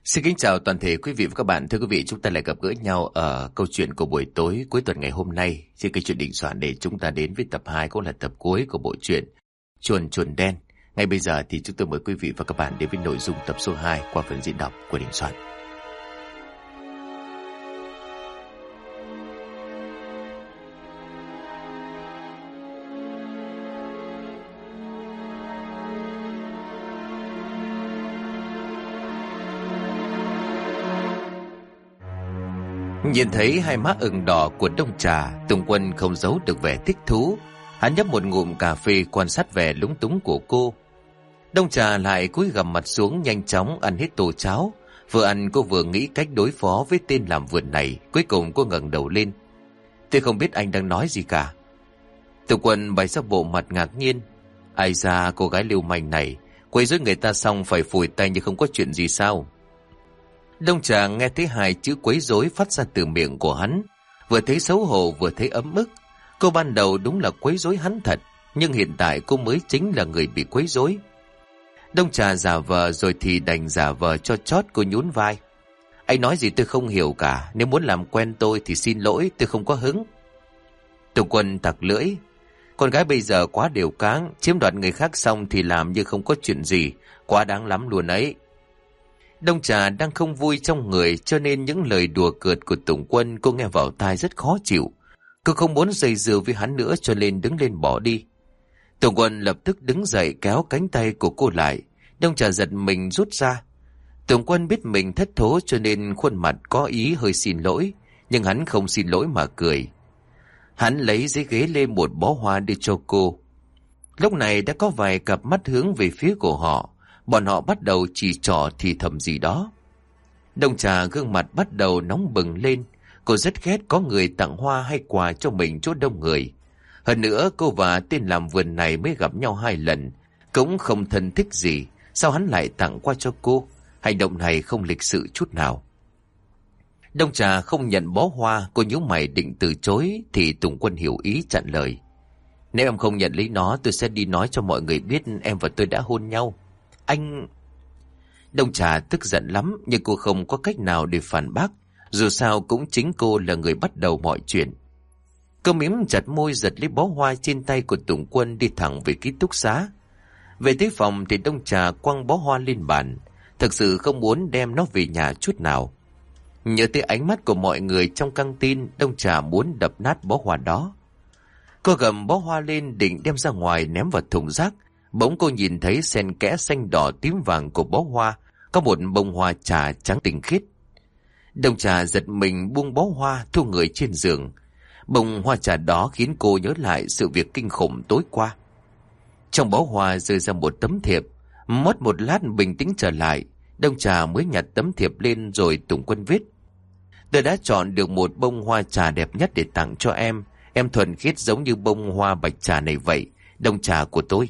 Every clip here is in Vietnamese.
Xin kính chào toàn thể quý vị và các bạn. Thưa quý vị, chúng ta lại gặp gỡ nhau ở câu chuyện của buổi tối cuối tuần ngày hôm nay. Trên kênh Chuyện Định Soạn để chúng ta đến với tập 2 cũng là tập cuối của bộ truyện Chuồn Chuồn Đen. Ngay bây giờ thì chúng tôi mời quý vị và các bạn đến với nội dung tập số 2 qua phần diễn đọc của Định Soạn. Nhìn thấy hai má ửng đỏ của Đông Trà, Tùng Quân không giấu được vẻ thích thú. Hắn nhấp một ngụm cà phê quan sát vẻ lúng túng của cô. Đông Trà lại cúi gằm mặt xuống nhanh chóng ăn hết tô cháo. Vừa ăn cô vừa nghĩ cách đối phó với tên làm vườn này. Cuối cùng cô ngẩng đầu lên. Tôi không biết anh đang nói gì cả. Tùng Quân bày ra bộ mặt ngạc nhiên. Ai ra cô gái lưu manh này, quấy rối người ta xong phải phủi tay như không có chuyện gì sao? Đông Trà nghe thấy hai chữ quấy rối phát ra từ miệng của hắn, vừa thấy xấu hổ vừa thấy ấm ức. Cô ban đầu đúng là quấy rối hắn thật, nhưng hiện tại cô mới chính là người bị quấy rối. Đông Trà giả vờ rồi thì đành giả vờ cho chót. Cô nhún vai. Anh nói gì tôi không hiểu cả, nếu muốn làm quen tôi thì xin lỗi, tôi không có hứng. Tùng Quân tặc lưỡi. Con gái bây giờ quá đều cáng, chiếm đoạt người khác xong thì làm như không có chuyện gì, quá đáng lắm luôn ấy. Đông Trà đang không vui trong người, cho nên những lời đùa cợt của Tùng Quân cô nghe vào tai rất khó chịu. Cô không muốn dây dưa với hắn nữa cho nên đứng lên bỏ đi. Tùng Quân lập tức đứng dậy kéo cánh tay của cô lại. Đông Trà giật mình rút ra. Tùng Quân biết mình thất thố cho nên khuôn mặt có ý hơi xin lỗi, nhưng hắn không xin lỗi mà cười. Hắn lấy dưới ghế lên một bó hoa đưa cho cô. Lúc này đã có vài cặp mắt hướng về phía của họ. Bọn họ bắt đầu chỉ trỏ thì thầm gì đó. Đông Trà gương mặt bắt đầu nóng bừng lên. Cô rất ghét có người tặng hoa hay quà cho mình chỗ đông người. Hơn nữa cô và tên làm vườn này mới gặp nhau 2 lần, cũng không thân thích gì. Sao hắn lại tặng qua cho cô? Hành động này không lịch sự chút nào. Đông Trà không nhận bó hoa. Cô nhíu mày định từ chối thì Tùng Quân hiểu ý chặn lời. Nếu em không nhận lấy nó, tôi sẽ đi nói cho mọi người biết em và tôi đã hôn nhau. Anh... Đông Trà tức giận lắm, nhưng cô không có cách nào để phản bác. Dù sao cũng chính cô là người bắt đầu mọi chuyện. Cô mím chặt môi giật lấy bó hoa trên tay của Tùng Quân đi thẳng về ký túc xá. Về tới phòng thì Đông Trà quăng bó hoa lên bàn. Thực sự không muốn đem nó về nhà chút nào. Nhớ tới ánh mắt của mọi người trong căng tin, Đông Trà muốn đập nát bó hoa đó. Cô gầm bó hoa lên định đem ra ngoài ném vào thùng rác. Bỗng cô nhìn thấy xen kẽ xanh đỏ tím vàng của bó hoa có một bông hoa trà trắng tinh khiết. Đông Trà giật mình buông bó hoa thu người trên giường. Bông hoa trà đó khiến cô nhớ lại sự việc kinh khủng tối qua. Trong bó hoa rơi ra một tấm thiệp. Mất một lát bình tĩnh trở lại, Đông Trà mới nhặt tấm thiệp lên rồi Tùng Quân viết. Tôi đã chọn được một bông hoa trà đẹp nhất để tặng cho em. Em thuần khiết giống như bông hoa bạch trà này vậy, Đông Trà của tôi.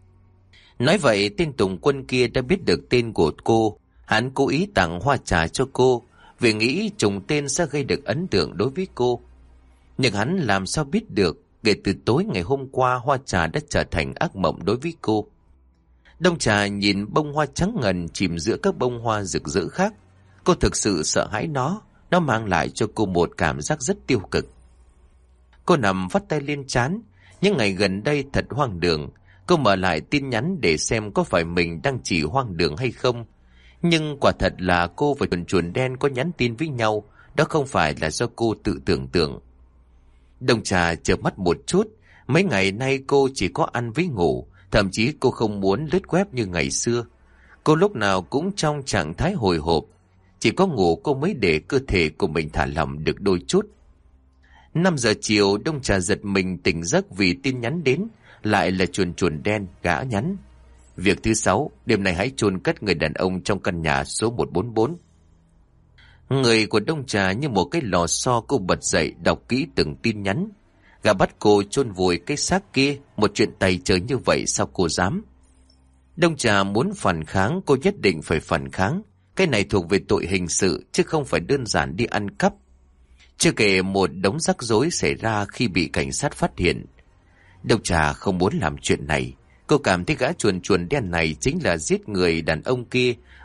Nói vậy tên Tùng Quân kia đã biết được tên của cô. Hắn cố ý tặng hoa trà cho cô vì nghĩ trùng tên sẽ gây được ấn tượng đối với cô. Nhưng hắn làm sao biết được kể từ tối ngày hôm qua hoa trà đã trở thành ác mộng đối với cô. Đông Trà nhìn bông hoa trắng ngần chìm giữa các bông hoa rực rỡ khác. Cô thực sự sợ hãi nó mang lại cho cô một cảm giác rất tiêu cực. Cô nằm vắt tay lên trán. Những ngày gần đây thật hoang đường. Cô mở lại tin nhắn để xem có phải mình đang chỉ hoang đường hay không. Nhưng quả thật là cô và Chuồn Chuồn Đen có nhắn tin với nhau. Đó không phải là do cô tự tưởng tượng. Đông Trà chợp mắt một chút. Mấy ngày nay cô chỉ có ăn với ngủ. Thậm chí cô không muốn lướt web như ngày xưa. Cô lúc nào cũng trong trạng thái hồi hộp. Chỉ có ngủ cô mới để cơ thể của mình thả lỏng được đôi chút. 5 giờ chiều Đông Trà giật mình tỉnh giấc vì tin nhắn đến. Lại là Chuồn Chuồn Đen gã nhắn. Việc thứ 6, đêm nay hãy chôn cất người đàn ông trong căn nhà số 144. Người của Đông Trà như một cái lò xo. Cô bật dậy đọc kỹ từng tin nhắn. Gã bắt cô chôn vùi cái xác kia. Một chuyện tày trời như vậy sao cô dám? Đông Trà muốn phản kháng, cô nhất định phải phản kháng. Cái này thuộc về tội hình sự chứ không phải đơn giản đi ăn cắp. Chưa kể một đống rắc rối xảy ra khi bị cảnh sát phát hiện. Đông Trà không muốn làm chuyện này. Cô cảm thấy gã Chuồn Chuồn Đen này chính là giết người đàn ông kia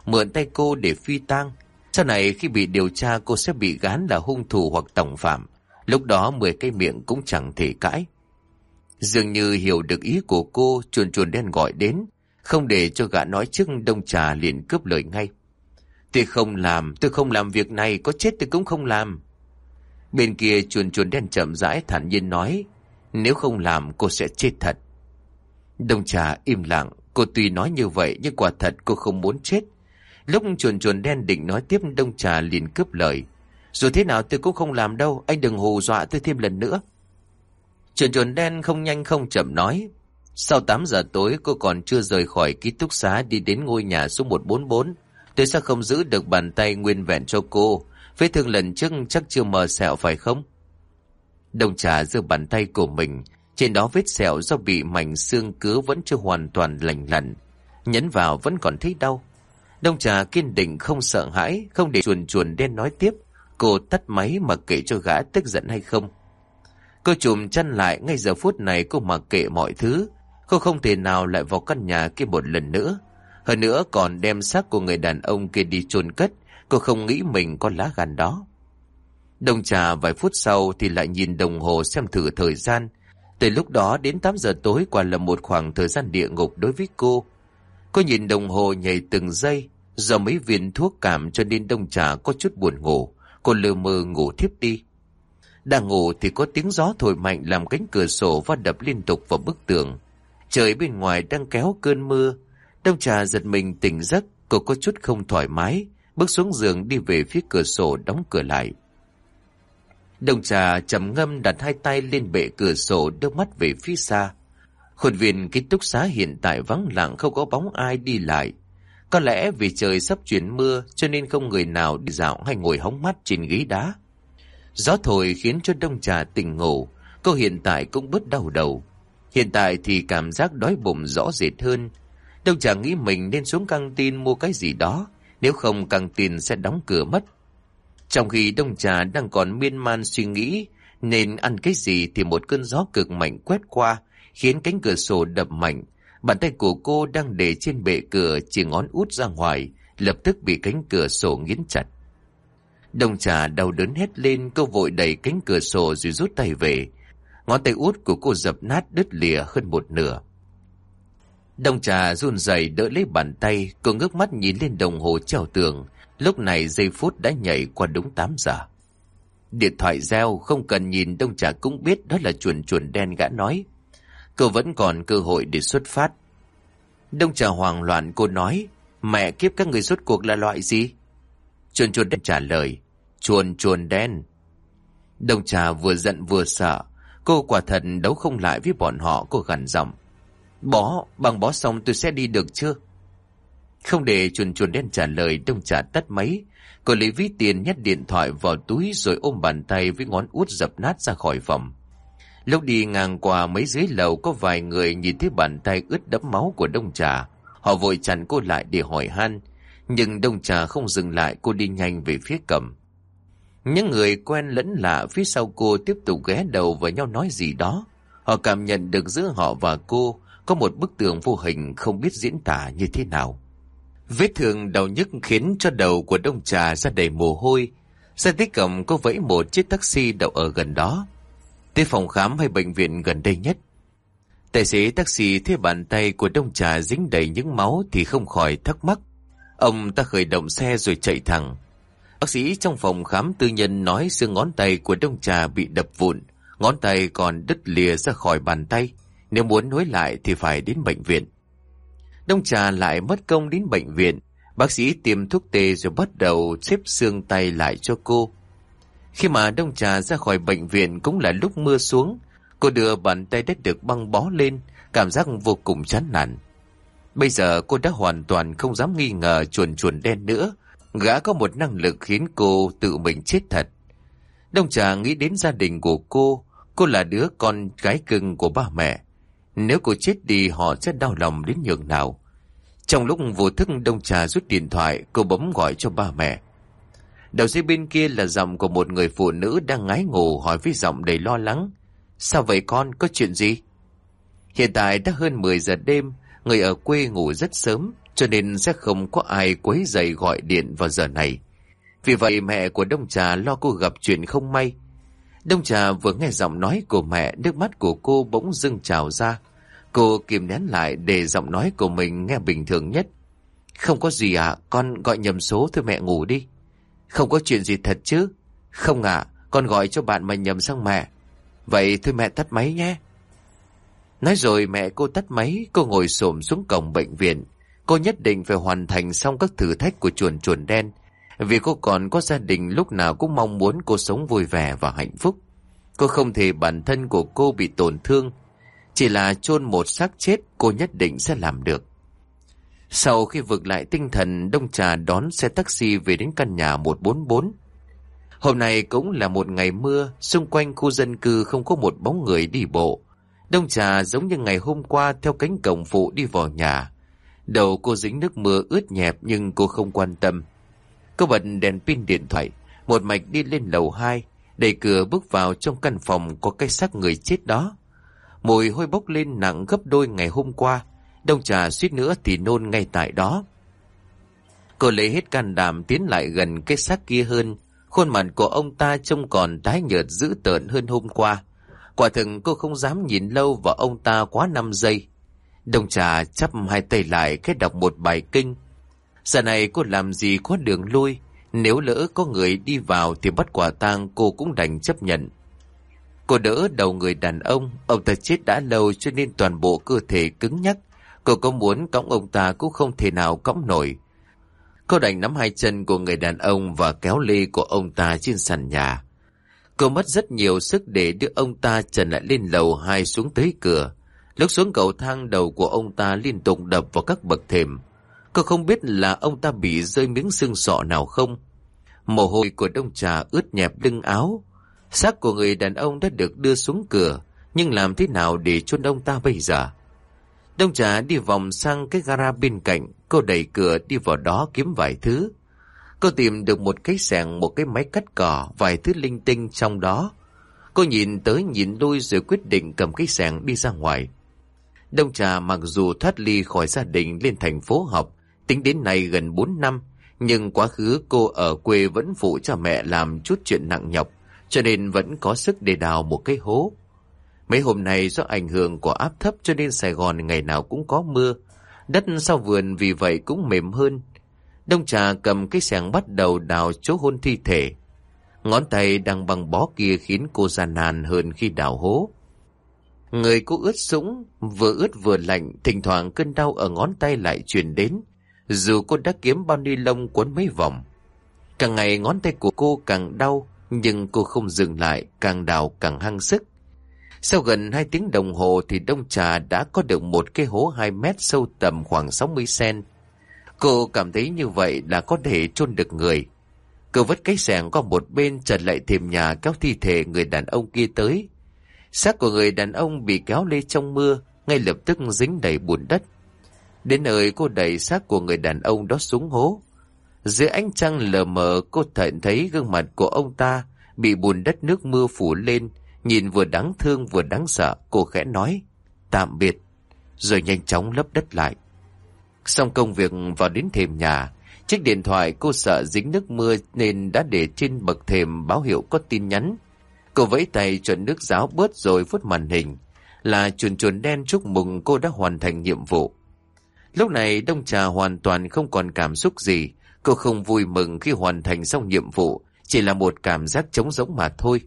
mượn tay cô để phi tang. Sau này khi bị điều tra cô sẽ bị gán là hung thủ hoặc tổng phạm. Lúc đó 10 cái miệng cũng chẳng thể cãi. Dường như hiểu được ý của cô, chuồn chuồn đen gọi đến, không để cho gã nói trước. Đông Trà liền cướp lời ngay. Tôi không làm việc này, có chết tôi cũng không làm. Bên kia chuồn chuồn đen chậm rãi thản nhiên nói, nếu không làm cô sẽ chết thật. Đông Trà im lặng, cô tuy nói như vậy nhưng quả thật cô không muốn chết. Lúc chuồn chuồn đen định nói tiếp, Đông Trà liền cướp lời. Dù thế nào tôi cũng không làm đâu, anh đừng hù dọa tôi thêm lần nữa. Chuồn chuồn đen không nhanh không chậm nói, sau 8 giờ tối cô còn chưa rời khỏi ký túc xá đi đến ngôi nhà số 144. Tôi sẽ không giữ được bàn tay nguyên vẹn cho cô. Vết thương lần trước chắc chưa mờ sẹo phải không? Đông Trà giơ bàn tay của mình, trên đó vết sẹo do bị mảnh xương cứa vẫn chưa hoàn toàn lành lặn, nhấn vào vẫn còn thấy đau. Đông Trà kiên định không sợ hãi, không để chuồn chuồn đen nói tiếp. Cô tắt máy mặc kệ cho gã tức giận hay không. Cô chùm chân lại, ngay giờ phút này cô mặc kệ mọi thứ. Cô không thể nào lại vào căn nhà kia một lần nữa. Hơn nữa còn đem xác của người đàn ông kia đi chôn cất. Cô không nghĩ mình có lá gan đó. Đông Trà vài phút sau thì lại nhìn đồng hồ xem thử thời gian. Từ lúc đó đến 8 giờ tối quả là một khoảng thời gian địa ngục đối với cô. Cô nhìn đồng hồ nhảy từng giây. Do mấy viên thuốc cảm cho nên Đông Trà có chút buồn ngủ. Cô lờ mơ ngủ thiếp đi. Đang ngủ thì có tiếng gió thổi mạnh làm cánh cửa sổ va đập liên tục vào bức tường. Trời bên ngoài đang kéo cơn mưa. Đông Trà giật mình tỉnh giấc, cô có chút không thoải mái, bước xuống giường đi về phía cửa sổ đóng cửa lại. Đông Trà trầm ngâm đặt hai tay lên bệ cửa sổ, đưa mắt về phía xa. Khuôn viên ký túc xá hiện tại vắng lặng, không có bóng ai đi lại. Có lẽ vì trời sắp chuyển mưa cho nên không người nào đi dạo hay ngồi hóng mát trên ghế đá. Gió thổi khiến cho Đông Trà tỉnh ngủ, cô hiện tại cũng bớt đau đầu. Hiện tại thì cảm giác đói bụng rõ rệt hơn. Đông Trà nghĩ mình nên xuống căng tin mua cái gì đó, nếu không căng tin sẽ đóng cửa mất. Trong khi Đông Trà đang còn miên man suy nghĩ nên ăn cái gì thì một cơn gió cực mạnh quét qua, khiến cánh cửa sổ đập mạnh. Bàn tay của cô đang để trên bệ cửa chỉ ngón út ra ngoài, lập tức bị cánh cửa sổ nghiến chặt. Đông Trà đau đớn hét lên, cô vội đẩy cánh cửa sổ rồi rút tay về. Ngón tay út của cô dập nát đứt lìa hơn một nửa. Đông Trà run rẩy đỡ lấy bàn tay, cô ngước mắt nhìn lên đồng hồ treo tường. Lúc này giây phút đã nhảy qua đúng 8 giờ. Điện thoại reo, không cần nhìn Đông Trà cũng biết đó là chuồn chuồn đen gã nói. Cô vẫn còn cơ hội để xuất phát. Đông Trà hoảng loạn, cô nói, mẹ kiếp các người rốt cuộc là loại gì? Chuồn chuồn đen trả lời, chuồn chuồn đen. Đông Trà vừa giận vừa sợ, cô quả thật đấu không lại với bọn họ. Cô gằn giọng, bằng bó xong tôi sẽ đi được chưa? Không để chuồn chuồn đen trả lời, Đông Trà tắt máy. Cô lấy ví tiền nhét điện thoại vào túi rồi ôm bàn tay với ngón út dập nát ra khỏi phòng. Lúc đi ngang qua mấy dưới lầu có vài người nhìn thấy bàn tay ướt đẫm máu của Đông Trà. Họ vội chặn cô lại để hỏi han. Nhưng Đông Trà không dừng lại, cô đi nhanh về phía cầm. Những người quen lẫn lạ phía sau cô tiếp tục ghé đầu vào nhau nói gì đó. Họ cảm nhận được giữa họ và cô có một bức tường vô hình không biết diễn tả như thế nào. Vết thương đau nhức khiến cho đầu của Đông Trà ra đầy mồ hôi. Ra tới cổng cô vẫy một chiếc taxi đậu ở gần đó. Tới phòng khám hay bệnh viện gần đây nhất. Tài xế taxi thấy bàn tay của Đông Trà dính đầy những máu thì không khỏi thắc mắc. Ông ta khởi động xe rồi chạy thẳng. Bác sĩ trong phòng khám tư nhân nói xương ngón tay của Đông Trà bị đập vụn, ngón tay còn đứt lìa ra khỏi bàn tay. Nếu muốn nối lại thì phải đến bệnh viện. Đông Trà lại mất công đến bệnh viện. Bác sĩ tiêm thuốc tê rồi bắt đầu xếp xương tay lại cho cô. Khi mà Đông Trà ra khỏi bệnh viện cũng là lúc mưa xuống. Cô đưa bàn tay đã được băng bó lên, cảm giác vô cùng chán nản. Bây giờ cô đã hoàn toàn không dám nghi ngờ chuồn chuồn đen nữa. Gã có một năng lực khiến cô tự mình chết thật. Đông Trà nghĩ đến gia đình của cô. Cô là đứa con gái cưng của ba mẹ. Nếu cô chết đi họ sẽ đau lòng đến nhường nào. Trong lúc vô thức Đông Trà rút điện thoại, cô bấm gọi cho ba mẹ. Đầu dây bên kia là giọng của một người phụ nữ đang ngái ngủ hỏi với giọng đầy lo lắng. Sao vậy con, có chuyện gì? Hiện tại đã hơn 10 giờ đêm, người ở quê ngủ rất sớm. cho nên sẽ không có ai quấy rầy gọi điện vào giờ này. Vì vậy mẹ của Đông Trà lo cô gặp chuyện không may. Đông Trà vừa nghe giọng nói của mẹ, nước mắt của cô bỗng dưng trào ra. Cô kìm nén lại để giọng nói của mình nghe bình thường nhất. Không có gì ạ, con gọi nhầm số thôi, mẹ ngủ đi. Không có chuyện gì thật chứ? Không ạ, con gọi cho bạn mà nhầm sang mẹ. Vậy thôi mẹ tắt máy nhé. Nói rồi mẹ cô tắt máy. Cô ngồi xổm xuống cổng bệnh viện. Cô nhất định phải hoàn thành xong các thử thách của chuồn chuồn đen, vì cô còn có gia đình lúc nào cũng mong muốn cô sống vui vẻ và hạnh phúc. Cô không thể bản thân của cô bị tổn thương. Chỉ là chôn một xác chết cô nhất định sẽ làm được. Sau khi vực lại tinh thần, Đông Trà đón xe taxi về đến căn nhà 144. Hôm nay cũng là một ngày mưa, xung quanh khu dân cư không có một bóng người đi bộ. Đông Trà giống như ngày hôm qua theo cánh cổng phụ đi vào nhà. Đầu cô dính nước mưa ướt nhẹp nhưng cô không quan tâm. Cô bật đèn pin điện thoại, một mạch đi lên lầu 2, đẩy cửa bước vào trong căn phòng có cái xác người chết đó. Mùi hôi bốc lên nặng gấp đôi ngày hôm qua. Đông Trà suýt nữa thì nôn ngay tại đó. Cô lấy hết can đảm tiến lại gần cái xác kia hơn. Khuôn mặt của ông ta trông còn tái nhợt dữ tợn hơn hôm qua. Quả thực cô không dám nhìn lâu vào ông ta quá 5 giây. Đông Trà chắp hai tay lại khẽ đọc một bài kinh. Giờ này cô làm gì có đường lui. Nếu lỡ có người đi vào thì bắt quả tang cô cũng đành chấp nhận. Cô đỡ đầu người đàn ông ta chết đã lâu cho nên toàn bộ cơ thể cứng nhắc. Cô có muốn cõng ông ta cũng không thể nào cõng nổi. Cô đành nắm hai chân của người đàn ông và kéo lê của ông ta trên sàn nhà. Cô mất rất nhiều sức để đưa ông ta trần lại lên lầu 2 xuống tới cửa. Lúc xuống cầu thang, đầu của ông ta liên tục đập vào các bậc thềm. Cô không biết là ông ta bị rơi miếng xương sọ nào không. Mồ hôi của Đông Trà ướt nhẹp lưng áo. Xác của người đàn ông đã được đưa xuống cửa, nhưng làm thế nào để chôn ông ta bây giờ? Đông Trà đi vòng sang cái gara bên cạnh. Cô đẩy cửa đi vào đó kiếm vài thứ. Cô tìm được một cái xẻng, một cái máy cắt cỏ, vài thứ linh tinh trong đó. Cô nhìn tới nhìn lui rồi quyết định cầm cái xẻng đi ra ngoài. Đông Trà mặc dù thoát ly khỏi gia đình lên thành phố học, tính đến nay gần 4 năm, nhưng quá khứ cô ở quê vẫn phụ cha mẹ làm chút chuyện nặng nhọc, cho nên vẫn có sức để đào một cái hố. Mấy hôm nay do ảnh hưởng của áp thấp cho nên Sài Gòn ngày nào cũng có mưa, đất sau vườn vì vậy cũng mềm hơn. Đông Trà cầm cái xẻng bắt đầu đào chỗ hôn thi thể. Ngón tay đang băng bó kia khiến cô gian nan hơn khi đào hố. Người cô ướt sũng, vừa ướt vừa lạnh, thỉnh thoảng cơn đau ở ngón tay lại truyền đến, dù cô đã kiếm bao ni lông quấn mấy vòng. Càng ngày ngón tay của cô càng đau, nhưng cô không dừng lại, càng đào càng hăng sức. Sau gần 2 tiếng đồng hồ thì Đông Trà đã có được một cái hố 2 mét sâu tầm khoảng 60 cm. Cô cảm thấy như vậy là có thể chôn được người. Cô vứt cái xẻng qua một bên, trật lại thềm nhà kéo thi thể người đàn ông kia tới. Xác của người đàn ông bị kéo lê trong mưa, ngay lập tức dính đầy bùn đất. Đến nơi cô đẩy xác của người đàn ông đó xuống hố. Dưới ánh trăng lờ mờ cô thấy gương mặt của ông ta bị bùn đất nước mưa phủ lên, nhìn vừa đáng thương vừa đáng sợ. Cô khẽ nói tạm biệt, rồi nhanh chóng lấp đất lại. Xong công việc vào đến thềm nhà, chiếc điện thoại cô sợ dính nước mưa nên đã để trên bậc thềm báo hiệu có tin nhắn. Cô vẫy tay chuẩn nước ráo bớt rồi vuốt màn hình. Là chuồn chuồn đen chúc mừng cô đã hoàn thành nhiệm vụ. Lúc này Đông Trà hoàn toàn không còn cảm xúc gì. Cô không vui mừng khi hoàn thành xong nhiệm vụ, chỉ là một cảm giác trống rỗng mà thôi.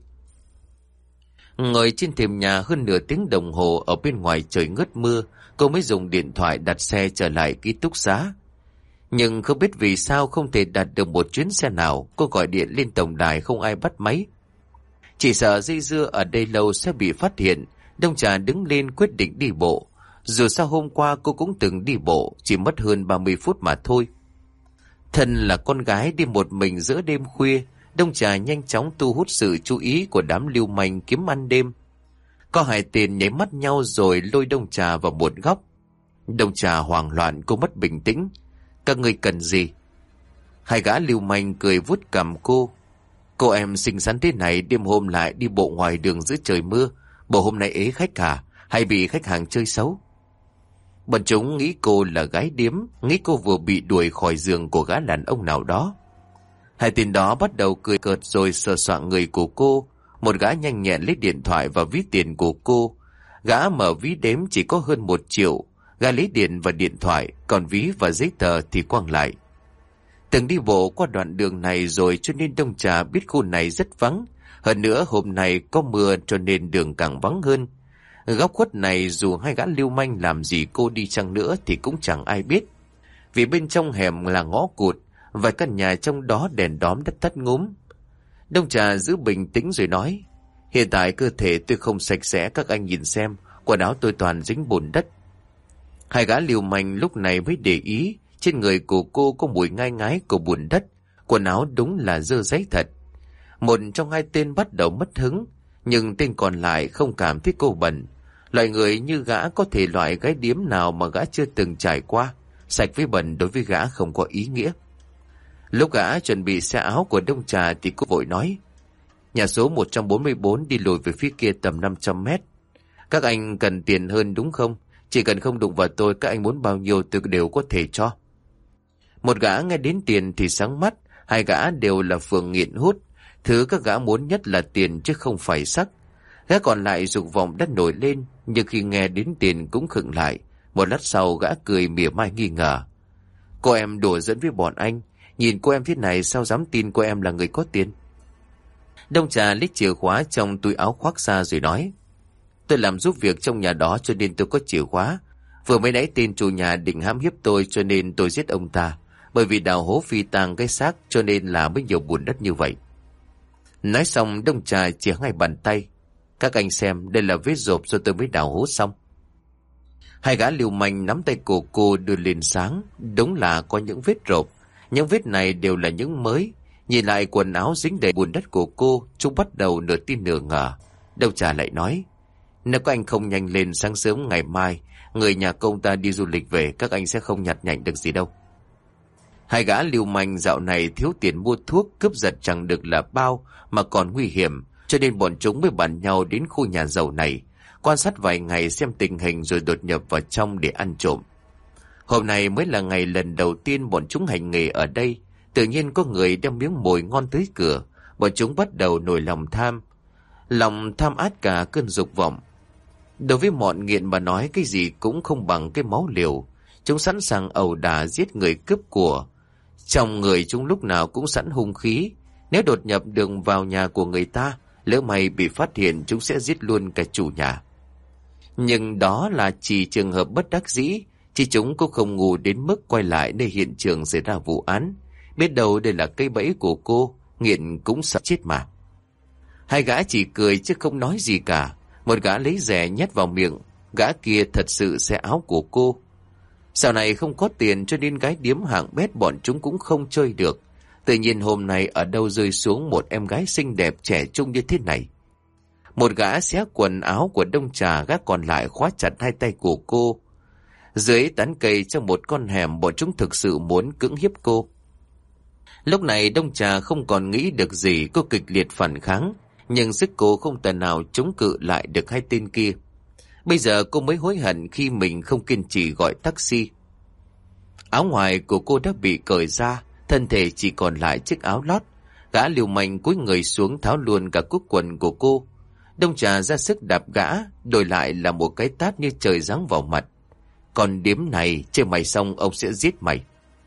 Ngồi trên thềm nhà hơn nửa tiếng đồng hồ, ở bên ngoài trời ngớt mưa, cô mới dùng điện thoại đặt xe trở lại ký túc xá. Nhưng không biết vì sao không thể đặt được một chuyến xe nào. Cô gọi điện lên tổng đài không ai bắt máy. Chỉ sợ dây dưa ở đây lâu sẽ bị phát hiện. Đông Trà đứng lên quyết định đi bộ. Dù sao hôm qua cô cũng từng đi bộ, chỉ mất hơn 30 phút mà thôi. Thân là con gái đi một mình giữa đêm khuya, Đông Trà nhanh chóng thu hút sự chú ý của đám lưu manh kiếm ăn đêm. Có 2 tên nháy mắt nhau rồi lôi Đông Trà vào một góc. Đông Trà hoảng loạn, cô mất bình tĩnh. Các ngươi cần gì? 2 gã lưu manh cười vuốt cằm cô. Cô em xinh xắn thế này đêm hôm lại đi bộ ngoài đường giữa trời mưa. Bộ hôm nay ế khách à? Hay bị khách hàng chơi xấu? Bọn chúng nghĩ cô là gái điếm, nghĩ cô vừa bị đuổi khỏi giường của gã đàn ông nào đó. Hai tên đó bắt đầu cười cợt rồi sờ soạng người của cô. Một gã nhanh nhẹn lấy điện thoại và ví tiền của cô. Gã mở ví đếm chỉ có hơn 1 triệu. Gã lấy điện và điện thoại, còn ví và giấy tờ thì quăng lại. Từng đi bộ qua đoạn đường này rồi cho nên Đông Trà biết khu này rất vắng. Hơn nữa hôm nay có mưa cho nên đường càng vắng hơn. Góc khuất này dù hai gã lưu manh làm gì cô đi chăng nữa thì cũng chẳng ai biết. Vì bên trong hẻm là ngõ cụt, vài căn nhà trong đó đèn đóm đất tắt ngúm. Đông Trà giữ bình tĩnh rồi nói, hiện tại cơ thể tôi không sạch sẽ, các anh nhìn xem, quần áo tôi toàn dính bùn đất. Hai gã lưu manh lúc này mới để ý, trên người của cô có mùi ngai ngái của bùn đất, quần áo đúng là dơ dáy thật. Một trong hai tên bắt đầu mất hứng, nhưng tên còn lại không cảm thấy cô bẩn. Loại người như gã có thể loại gái điếm nào mà gã chưa từng trải qua, sạch với bẩn đối với gã không có ý nghĩa. Lúc gã chuẩn bị xe áo của Đông Trà thì cô vội nói, nhà số 144 đi lùi về phía kia tầm 500 mét. Các anh cần tiền hơn đúng không? Chỉ cần không đụng vào tôi, các anh muốn bao nhiêu tôi đều có thể cho. Một gã nghe đến tiền thì sáng mắt, hai gã đều là phường nghiện hút. Thứ các gã muốn nhất là tiền chứ không phải sắc. Gã còn lại dục vọng đã nổi lên, nhưng khi nghe đến tiền cũng khựng lại. Một lát sau gã cười mỉa mai nghi ngờ. Cô em đùa giỡn với bọn anh, nhìn cô em thế này sao dám tin cô em là người có tiền. Đông Trà lấy chìa khóa trong túi áo khoác ra rồi nói, tôi làm giúp việc trong nhà đó cho nên tôi có chìa khóa. Vừa mới nãy tên chủ nhà định hãm hiếp tôi cho nên tôi giết ông ta. Bởi vì đào hố phi tang cái xác cho nên là mới nhiều bùn đất như vậy. Nói xong Đông Trà chìa ngay bàn tay. Các anh xem, đây là vết rộp do tôi mới đào hố xong. Hai gã lưu manh nắm tay của cô đưa lên sáng. Đúng là có những vết rộp. Những vết này đều là những mới. Nhìn lại quần áo dính đầy bùn đất của cô, chúng bắt đầu nửa tin nửa ngờ. Đông Trà lại nói, nếu các anh không nhanh lên, sáng sớm ngày mai người nhà công ta đi du lịch về, các anh sẽ không nhặt nhạnh được gì đâu. Hai gã lưu manh dạo này thiếu tiền mua thuốc, cướp giật chẳng được là bao mà còn nguy hiểm, cho nên bọn chúng mới bàn nhau đến khu nhà giàu này, quan sát vài ngày xem tình hình rồi đột nhập vào trong để ăn trộm. Hôm nay mới là ngày lần đầu tiên bọn chúng hành nghề ở đây, tự nhiên có người đem miếng mồi ngon tới cửa, bọn chúng bắt đầu nổi lòng tham át cả cơn dục vọng. Đối với bọn nghiện mà nói cái gì cũng không bằng cái máu liều, chúng sẵn sàng ẩu đả giết người cướp của. Trong người chúng lúc nào cũng sẵn hung khí, nếu đột nhập đường vào nhà của người ta, lỡ may bị phát hiện chúng sẽ giết luôn cả chủ nhà. Nhưng đó là chỉ trường hợp bất đắc dĩ, chứ chúng cũng không ngu đến mức quay lại nơi hiện trường xảy ra vụ án. Biết đâu đây là cây bẫy của cô, nghiện cũng sợ chết mà. Hai gã chỉ cười chứ không nói gì cả. Một gã lấy rẻ nhét vào miệng, gã kia thật sự xé áo của cô. Sau này không có tiền cho nên gái điếm hạng bét bọn chúng cũng không chơi được. Tự nhiên hôm nay ở đâu rơi xuống một em gái xinh đẹp trẻ trung như thế này. Một gã xé quần áo của Đông Trà, gã còn lại khóa chặt hai tay của cô. Dưới tán cây trong một con hẻm, bọn chúng thực sự muốn cưỡng hiếp cô. Lúc này Đông Trà không còn nghĩ được gì, cô kịch liệt phản kháng, nhưng sức cô không thể nào chống cự lại được hai tên kia. Bây giờ cô mới hối hận khi mình không kiên trì gọi taxi. Áo ngoài của cô đã bị cởi ra, thân thể chỉ còn lại chiếc áo lót. Gã liều mạnh cúi người xuống tháo luôn cả cúc quần của cô. Đông Trà ra sức đạp gã, đổi lại là một cái tát như trời giáng vào mặt. Còn điếm này, chơi mày xong ông sẽ giết mày.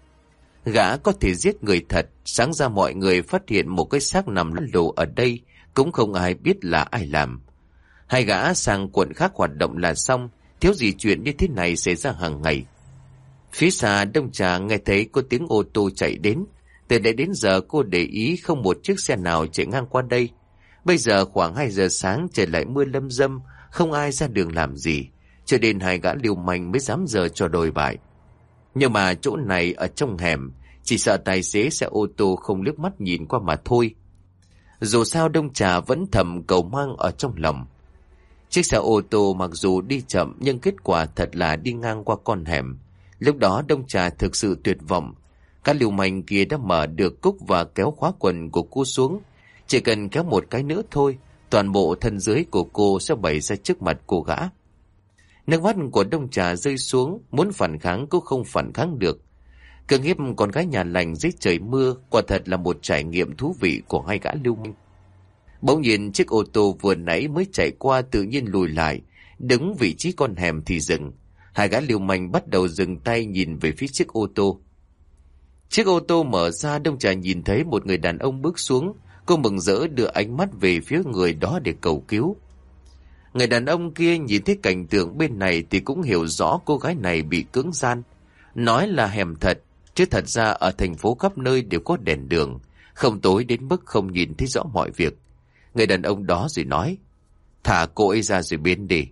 Gã có thể giết người thật, sáng ra mọi người phát hiện một cái xác nằm lăn lộn ở đây, cũng không ai biết là ai làm. Hai gã sang quận khác hoạt động là xong, thiếu gì chuyện như thế này xảy ra hàng ngày. Phía xa Đông Trà nghe thấy có tiếng ô tô chạy đến. Từ đấy đến giờ cô để ý không một chiếc xe nào chạy ngang qua đây. Bây giờ khoảng 2 giờ sáng, trời lại mưa lâm dâm, không ai ra đường làm gì, cho nên hai gã liều manh mới dám giờ cho đồi bại. Nhưng mà chỗ này ở trong hẻm, chỉ sợ tài xế xe ô tô không liếc mắt nhìn qua mà thôi. Dù sao Đông Trà vẫn thầm cầu mang ở trong lòng. Chiếc xe ô tô mặc dù đi chậm nhưng kết quả thật là đi ngang qua con hẻm. Lúc đó Đông Trà thực sự tuyệt vọng. Các liều manh kia đã mở được cúc và kéo khóa quần của cô xuống. Chỉ cần kéo một cái nữa thôi, toàn bộ thân dưới của cô sẽ bày ra trước mặt cô gã. Nước mắt của Đông Trà rơi xuống, muốn phản kháng cũng không phản kháng được. Cưỡng hiếp con gái nhà lành dưới trời mưa quả thật là một trải nghiệm thú vị của hai gã lưu manh. Bỗng nhiên chiếc ô tô vừa nãy mới chạy qua tự nhiên lùi lại, đứng vị trí con hẻm thì dừng. Hai gã lưu manh bắt đầu dừng tay nhìn về phía chiếc ô tô. Chiếc ô tô mở ra, Đông Trà nhìn thấy một người đàn ông bước xuống. Cô mừng rỡ đưa ánh mắt về phía người đó để cầu cứu. Người đàn ông kia nhìn thấy cảnh tượng bên này thì cũng hiểu rõ cô gái này bị cưỡng gian. Nói là hẻm thật, chứ thật ra ở thành phố khắp nơi đều có đèn đường, không tối đến mức không nhìn thấy rõ mọi việc. Người đàn ông đó rồi nói, thả cô ấy ra rồi biến đi.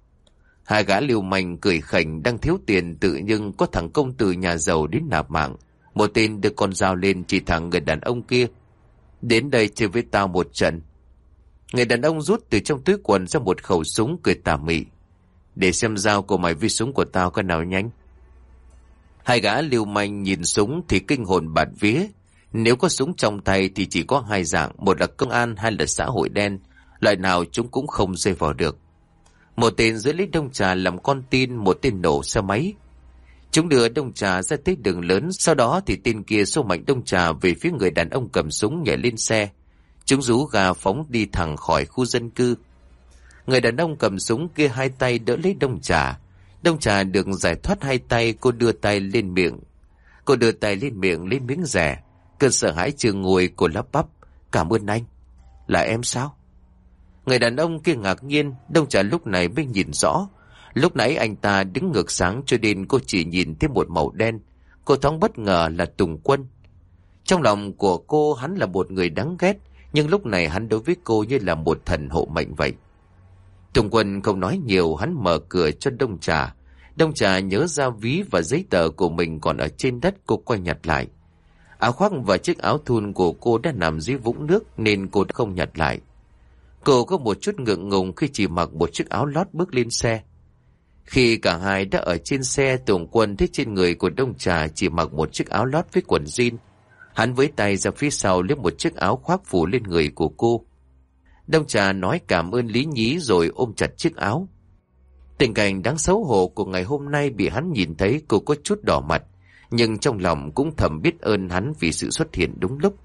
Hai gã lưu manh cười khỉnh đang thiếu tiền tự nhưng có thằng công tử nhà giàu đến nạp mạng. Một tên đưa con dao lên chỉ thẳng người đàn ông kia. Đến đây chơi với tao một trận. Người đàn ông rút từ trong túi quần ra một khẩu súng cười tà mị. Để xem dao của mày với súng của tao cái nào nhanh. Hai gã lưu manh nhìn súng thì kinh hồn bạt vía. Nếu có súng trong tay thì chỉ có hai dạng, một là công an, hai là xã hội đen. Loại nào chúng cũng không rơi vào được. Một tên giữ lấy Đông Trà làm con tin, một tên nổ xe máy. Chúng đưa Đông Trà ra tới đường lớn, sau đó thì tên kia xô mạnh Đông Trà về phía người đàn ông cầm súng nhảy lên xe. Chúng rú ga phóng đi thẳng khỏi khu dân cư. Người đàn ông cầm súng kia hai tay đỡ lấy Đông Trà. Đông Trà được giải thoát hai tay, cô đưa tay lên miệng. Cô đưa tay lên miệng lấy miếng rẻ. Cơn sợ hãi chưa nguôi, cô lắp bắp. Cảm ơn anh. Là em sao? Người đàn ông kia ngạc nhiên. Đông Trà lúc này mới nhìn rõ. Lúc nãy anh ta đứng ngược sáng cho nên cô chỉ nhìn thấy một màu đen. Cô thoáng bất ngờ là Tùng Quân. Trong lòng của cô hắn là một người đáng ghét, nhưng lúc này hắn đối với cô như là một thần hộ mệnh vậy. Tùng Quân không nói nhiều, hắn mở cửa cho Đông Trà. Đông Trà nhớ ra ví và giấy tờ của mình còn ở trên đất, cô quay nhặt lại. Áo khoác và chiếc áo thun của cô đã nằm dưới vũng nước nên cô không nhặt lại. Cô có một chút ngượng ngùng khi chỉ mặc một chiếc áo lót bước lên xe. Khi cả hai đã ở trên xe, Tùng Quân thấy trên người của Đông Trà chỉ mặc một chiếc áo lót với quần jean. Hắn với tay ra phía sau lấy một chiếc áo khoác phủ lên người của cô. Đông Trà nói cảm ơn lý nhí rồi ôm chặt chiếc áo. Tình cảnh đáng xấu hổ của ngày hôm nay bị hắn nhìn thấy, cô có chút đỏ mặt, nhưng trong lòng cũng thầm biết ơn hắn vì sự xuất hiện đúng lúc.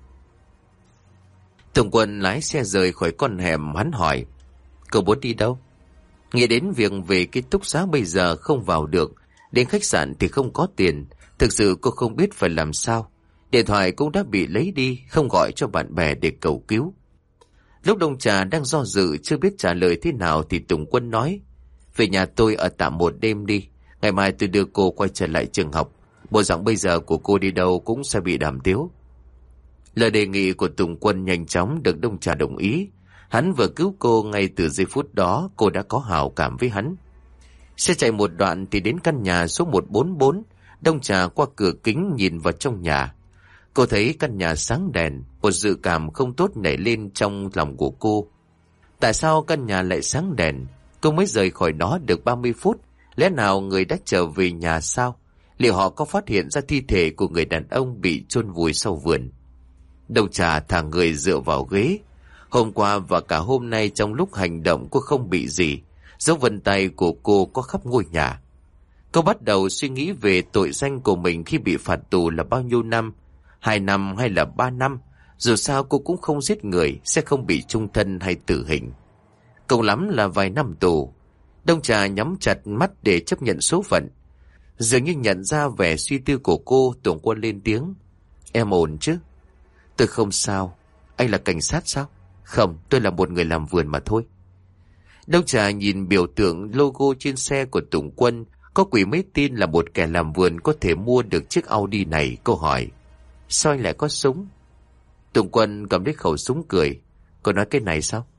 Tùng Quân lái xe rời khỏi con hẻm, hắn hỏi, cô muốn đi đâu? Nghĩ đến việc về ký túc xá bây giờ không vào được, đến khách sạn thì không có tiền, thực sự cô không biết phải làm sao. Điện thoại cũng đã bị lấy đi, không gọi cho bạn bè để cầu cứu. Lúc Đông Trà đang do dự chưa biết trả lời thế nào thì Tùng Quân nói, về nhà tôi ở tạm một đêm đi, ngày mai tôi đưa cô quay trở lại trường học. Bộ dạng bây giờ của cô đi đâu cũng sẽ bị đàm tiếu. Lời đề nghị của Tùng Quân nhanh chóng được Đông Trà đồng ý. Hắn vừa cứu cô, ngay từ giây phút đó cô đã có hảo cảm với hắn. Xe chạy một đoạn thì đến căn nhà số 144. Đông Trà qua cửa kính nhìn vào trong nhà. Cô thấy căn nhà sáng đèn, một dự cảm không tốt nảy lên trong lòng của cô. Tại sao căn nhà lại sáng đèn? Cô mới rời khỏi đó được 30 phút. Lẽ nào người đã trở về nhà sao? Liệu họ có phát hiện ra thi thể của người đàn ông bị chôn vùi sau vườn? Đông Trà thả người dựa vào ghế. Hôm qua và cả hôm nay trong lúc hành động cô không bị gì. Dấu vân tay của cô có khắp ngôi nhà. Cô bắt đầu suy nghĩ về tội danh của mình khi bị phạt tù là bao nhiêu năm, 2 năm hay là 3 năm. Dù sao cô cũng không giết người, sẽ không bị chung thân hay tử hình. Cùng lắm là vài năm tù. Đông Trà nhắm chặt mắt để chấp nhận số phận. Dường như nhận ra vẻ suy tư của cô, Tùng Quân lên tiếng. Em ổn chứ? Tôi không sao. Anh là cảnh sát sao? Không, tôi là một người làm vườn mà thôi. Đông Trà nhìn biểu tượng logo trên xe của Tùng Quân. Có quỷ mấy tin là một kẻ làm vườn có thể mua được chiếc Audi này. Cô hỏi, sao anh lại có súng? Tùng Quân cầm lấy khẩu súng cười. Cô nói cái này sao?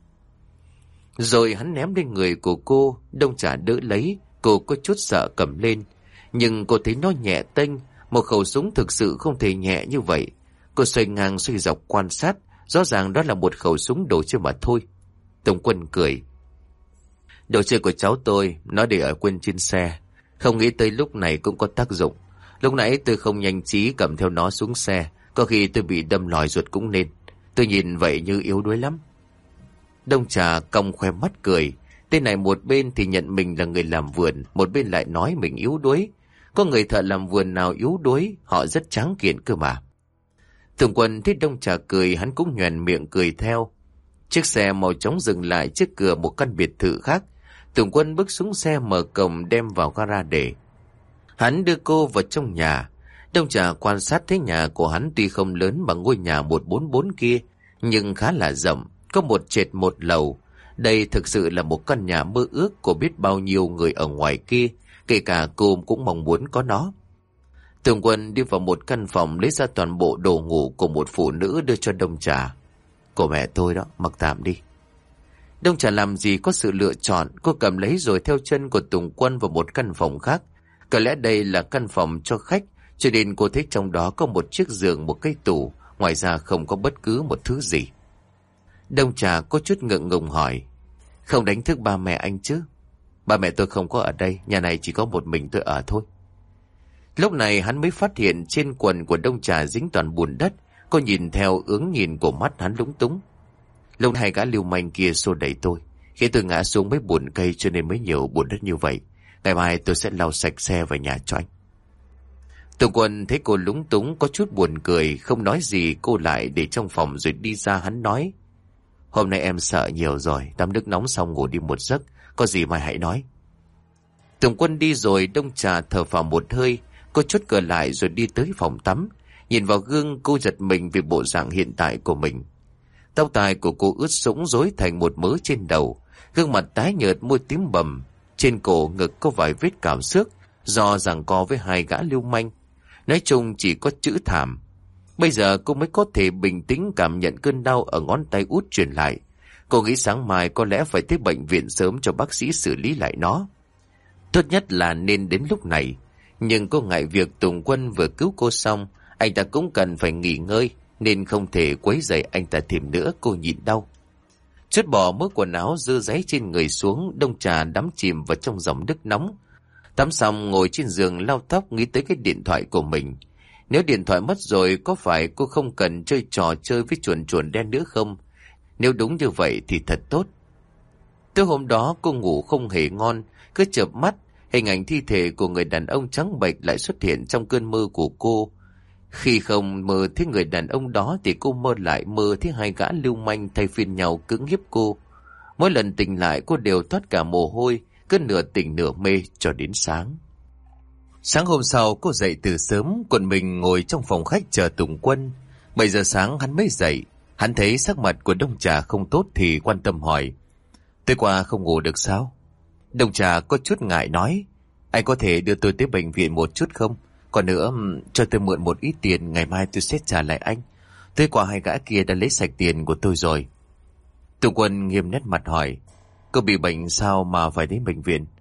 Rồi hắn ném lên người của cô. Đông Trà đỡ lấy. Cô có chút sợ cầm lên, nhưng cô thấy nó nhẹ tênh. Một khẩu súng thực sự không thể nhẹ như vậy. Cô xoay ngang xoay dọc quan sát. Rõ ràng đó là một khẩu súng đồ chơi mà thôi. Tùng Quân cười. Đồ chơi của cháu tôi, nó để ở quên trên xe. Không nghĩ tới lúc này cũng có tác dụng. Lúc nãy tôi không nhanh trí cầm theo nó xuống xe. Có khi tôi bị đâm lòi ruột cũng nên. Tôi nhìn vậy như yếu đuối lắm. Đông Trà cong khoe mắt cười. Tên này một bên thì nhận mình là người làm vườn, một bên lại nói mình yếu đuối. Có người thợ làm vườn nào yếu đuối, họ rất tráng kiện cơ mà. Tùng Quân thấy Đông Trà cười, hắn cũng nhoẻn miệng cười theo. Chiếc xe mau chóng dừng lại trước cửa một căn biệt thự khác. Tùng Quân bước xuống xe mở cổng đem vào gara để. Hắn đưa cô vào trong nhà. Đông Trà quan sát thấy nhà của hắn tuy không lớn bằng ngôi nhà 144 kia, nhưng khá là rộng, có một trệt một lầu. Đây thực sự là một căn nhà mơ ước của biết bao nhiêu người ở ngoài kia, kể cả cô cũng mong muốn có nó. Tùng Quân đi vào một căn phòng lấy ra toàn bộ đồ ngủ của một phụ nữ đưa cho Đông Trà. Của mẹ tôi đó, mặc tạm đi. Đông Trà làm gì có sự lựa chọn, cô cầm lấy rồi theo chân của Tùng Quân vào một căn phòng khác. Có lẽ đây là căn phòng cho khách, cho nên cô thấy trong đó có một chiếc giường, một cái tủ, ngoài ra không có bất cứ một thứ gì. Đông Trà có chút ngượng ngùng hỏi, không đánh thức ba mẹ anh chứ? Ba mẹ tôi không có ở đây, nhà này chỉ có một mình tôi ở thôi. Lúc này hắn mới phát hiện trên quần của Đông Trà dính toàn bùn đất. Cô nhìn theo hướng nhìn của mắt hắn lúng túng. Lúc hai gã lưu manh kia xô đẩy tôi, khi tôi ngã xuống mấy bùn cây cho nên mới nhiều bùn đất như vậy. Ngày mai tôi sẽ lau sạch xe về nhà cho anh. Tùng Quân thấy cô lúng túng có chút buồn cười, không nói gì. Cô lại để trong phòng rồi đi ra. Hắn nói, hôm nay em sợ nhiều rồi, tắm nước nóng xong ngủ đi một giấc, có gì mai hãy nói. Tùng Quân đi rồi. Đông Trà thở phào một hơi. Cô chốt cửa lại rồi đi tới phòng tắm. Nhìn vào gương cô giật mình vì bộ dạng hiện tại của mình. Tóc tai của cô ướt sũng rối thành một mớ trên đầu, gương mặt tái nhợt, môi tím bầm, trên cổ ngực có vài vết cào xước do giằng co với hai gã lưu manh. Nói chung chỉ có chữ thảm. Bây giờ cô mới có thể bình tĩnh cảm nhận cơn đau ở ngón tay út truyền lại. Cô nghĩ sáng mai có lẽ phải tới bệnh viện sớm cho bác sĩ xử lý lại nó. Tốt nhất là nên đến lúc này. Nhưng cô ngại việc Tùng Quân vừa cứu cô xong, anh ta cũng cần phải nghỉ ngơi, nên không thể quấy rầy anh ta thêm nữa. Cô nhịn đau chốt bỏ mớ quần áo dơ dáy trên người xuống. Đông Trà đắm chìm vào trong dòng nước nóng. Tắm xong ngồi trên giường lau tóc, nghĩ tới cái điện thoại của mình. Nếu điện thoại mất rồi, có phải cô không cần chơi trò chơi với chuồn chuồn đen nữa không? Nếu đúng như vậy thì thật tốt. Tối hôm đó cô ngủ không hề ngon, cứ chợp mắt, hình ảnh thi thể của người đàn ông trắng bệch lại xuất hiện trong cơn mơ của cô. Khi không mơ thấy người đàn ông đó thì cô mơ lại mơ thấy hai gã lưu manh thay phiên nhau cưỡng hiếp cô. Mỗi lần tỉnh lại cô đều toát cả mồ hôi, cứ nửa tỉnh nửa mê cho đến sáng. Sáng hôm sau cô dậy từ sớm, quần mình ngồi trong phòng khách chờ Tùng Quân. 7 giờ sáng hắn mới dậy. Hắn thấy sắc mặt của Đông Trà không tốt thì quan tâm hỏi, tối qua không ngủ được sao? Đông Trà có chút ngại nói, anh có thể đưa tôi tới bệnh viện một chút không? Còn nữa, cho tôi mượn một ít tiền, ngày mai tôi sẽ trả lại anh. Tối qua hai gã kia đã lấy sạch tiền của tôi rồi. Tùng Quân nghiêm nét mặt hỏi, cô bị bệnh sao mà phải đến bệnh viện?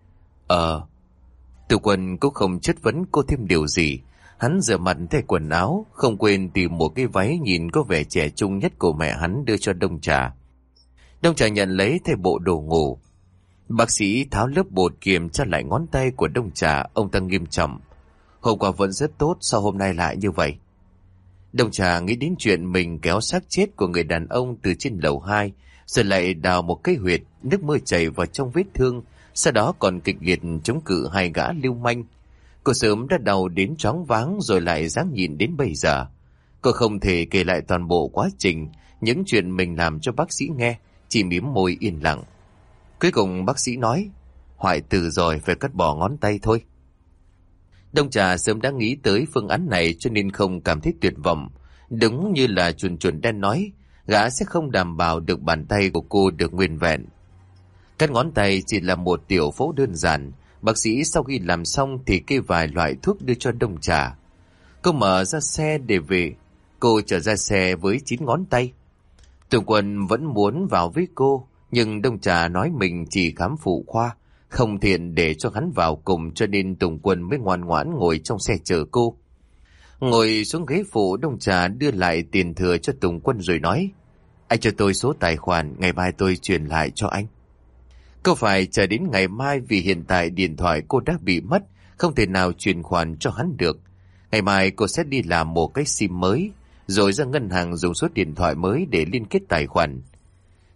Tùng Quân cũng không chất vấn cô thêm điều gì. Hắn rửa mặt thay quần áo, không quên tìm một cái váy nhìn có vẻ trẻ trung nhất của mẹ hắn đưa cho Đông Trà. Đông Trà nhận lấy thay bộ đồ ngủ. Bác sĩ tháo lớp bột kiểm tra lại ngón tay của Đông Trà. Ông ta nghiêm trọng, hôm qua vẫn rất tốt, sao hôm nay lại như vậy? Đông Trà nghĩ đến chuyện mình kéo xác chết của người đàn ông từ trên lầu 2, rồi lại đào một cái huyệt, nước mưa chảy vào trong vết thương, sau đó còn kịch liệt chống cự hai gã lưu manh. Cô sớm đã đau đến choáng váng rồi lại dám nhìn đến bây giờ. Cô không thể kể lại toàn bộ quá trình, những chuyện mình làm cho bác sĩ nghe, chỉ mím môi yên lặng. Cuối cùng bác sĩ nói, hoại tử rồi, phải cắt bỏ ngón tay thôi. Đông Trà sớm đã nghĩ tới phương án này cho nên không cảm thấy tuyệt vọng. Đúng như là chuồn chuồn đen nói, gã sẽ không đảm bảo được bàn tay của cô được nguyên vẹn. Cắt ngón tay chỉ là một tiểu phẫu đơn giản. Bác sĩ sau khi làm xong thì kê vài loại thuốc đưa cho Đông Trà. Cô mở ra xe để về. Cô trở ra xe với 9 ngón tay. Tùng Quân vẫn muốn vào với cô, nhưng Đông Trà nói mình chỉ khám phụ khoa, không tiện để cho hắn vào cùng, cho nên Tùng Quân mới ngoan ngoãn ngồi trong xe chờ cô. Ngồi xuống ghế phụ, Đông Trà đưa lại tiền thừa cho Tùng Quân rồi nói, anh cho tôi số tài khoản, ngày mai tôi chuyển lại cho anh. Cô phải chờ đến ngày mai vì hiện tại điện thoại cô đã bị mất, không thể nào chuyển khoản cho hắn được. Ngày mai cô sẽ đi làm một cái SIM mới, rồi ra ngân hàng dùng số điện thoại mới để liên kết tài khoản.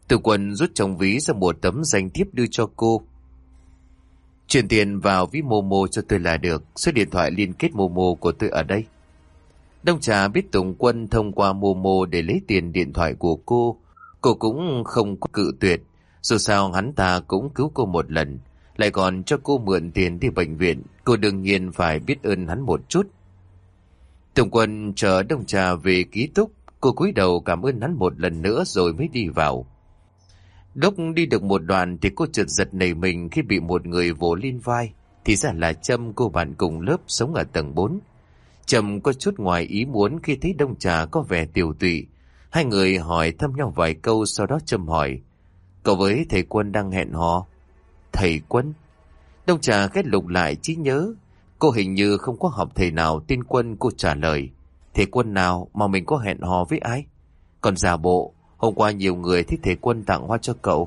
Tùng Quân rút trong ví ra một tấm danh thiếp đưa cho cô. Chuyển tiền vào ví Momo cho tôi là được. Số điện thoại liên kết Momo của tôi ở đây. Đông Trà biết Tùng Quân thông qua Momo để lấy tiền điện thoại của cô. Cô cũng không có cự tuyệt. Dù sao hắn ta cũng cứu cô một lần, lại còn cho cô mượn tiền đi bệnh viện. Cô đương nhiên phải biết ơn hắn một chút. Tùng Quân chờ Đông Trà về ký túc. Cô cúi đầu cảm ơn hắn một lần nữa rồi mới đi vào. Lúc đi được một đoạn thì cô chợt giật nảy mình khi bị một người vỗ lên vai. Thì ra là Trâm, cô bạn cùng lớp sống ở tầng 4. Trâm có chút ngoài ý muốn khi thấy Đông Trà có vẻ tiều tụy. Hai người hỏi thăm nhau vài câu, sau đó Trâm hỏi: cậu với thầy Quân đang hẹn hò? Thầy Quân? Đông Trà khét lục lại trí nhớ. Cô hình như không có học thầy nào tên Quân. Cô trả lời: thầy Quân nào mà mình có hẹn hò với ai? Còn giả bộ, hôm qua nhiều người thích thầy Quân tặng hoa cho cậu.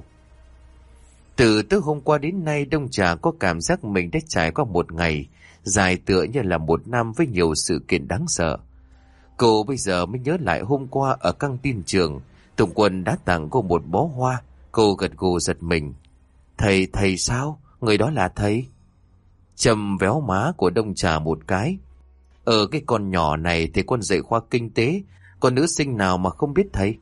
Từ tối hôm qua đến nay, Đông Trà có cảm giác mình đã trải qua một ngày dài tựa như là một năm với nhiều sự kiện đáng sợ. Cô bây giờ mới nhớ lại hôm qua ở căng tin trường, Tùng Quân đã tặng cô một bó hoa. Cô gật gù giật mình. Thầy sao? Người đó là thầy? Trầm véo má của Đông Trà một cái. Cái con nhỏ này thầy Quân dạy khoa kinh tế, còn nữ sinh nào mà không biết thầy?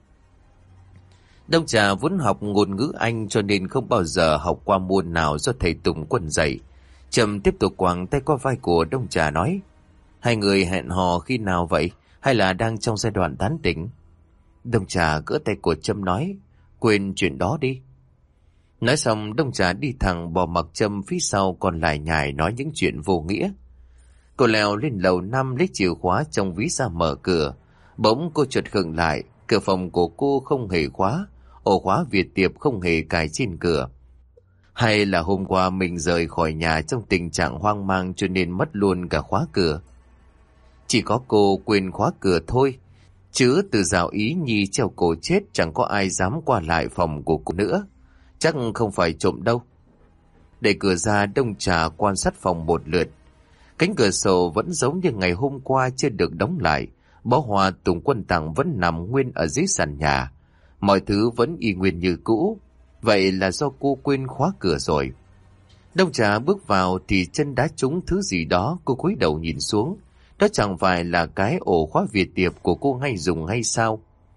Đông Trà vốn học ngôn ngữ Anh cho nên không bao giờ học qua môn nào do thầy Tùng Quân dạy. Trầm tiếp tục quàng tay qua vai của Đông Trà nói: hai người hẹn hò khi nào vậy? Hay là đang trong giai đoạn tán tỉnh? Đông Trà gỡ tay của Trâm nói: quên chuyện đó đi. Nói xong Đông Trà đi thẳng bỏ mặc Trâm phía sau còn lại nhải nói những chuyện vô nghĩa. Cô leo lên lầu 5 lấy chìa khóa trong ví ra mở cửa. Bỗng cô chợt khựng lại. Cửa phòng của cô không hề khóa, ổ khóa Việt Tiệp không hề cài trên cửa. Hay là hôm qua mình rời khỏi nhà trong tình trạng hoang mang cho nên mất luôn cả khóa cửa? Chỉ có cô quên khóa cửa thôi, chứ từ dạo Ý Nhi treo cổ chết chẳng có ai dám qua lại phòng của cô nữa. Chắc không phải trộm đâu. Đẩy cửa ra, Đông Trà quan sát phòng một lượt. Cánh cửa sổ vẫn giống như ngày hôm qua, chưa được đóng lại. Bó hoa Tùng Quân tặng vẫn nằm nguyên ở dưới sàn nhà. Mọi thứ vẫn y nguyên như cũ. Vậy là do cô quên khóa cửa rồi. Đông Trà bước vào thì chân đá trúng thứ gì đó. Cô cúi đầu nhìn xuống. Đó chẳng phải là cái ổ khóa Việt Tiệp của cô hay dùng hay sao?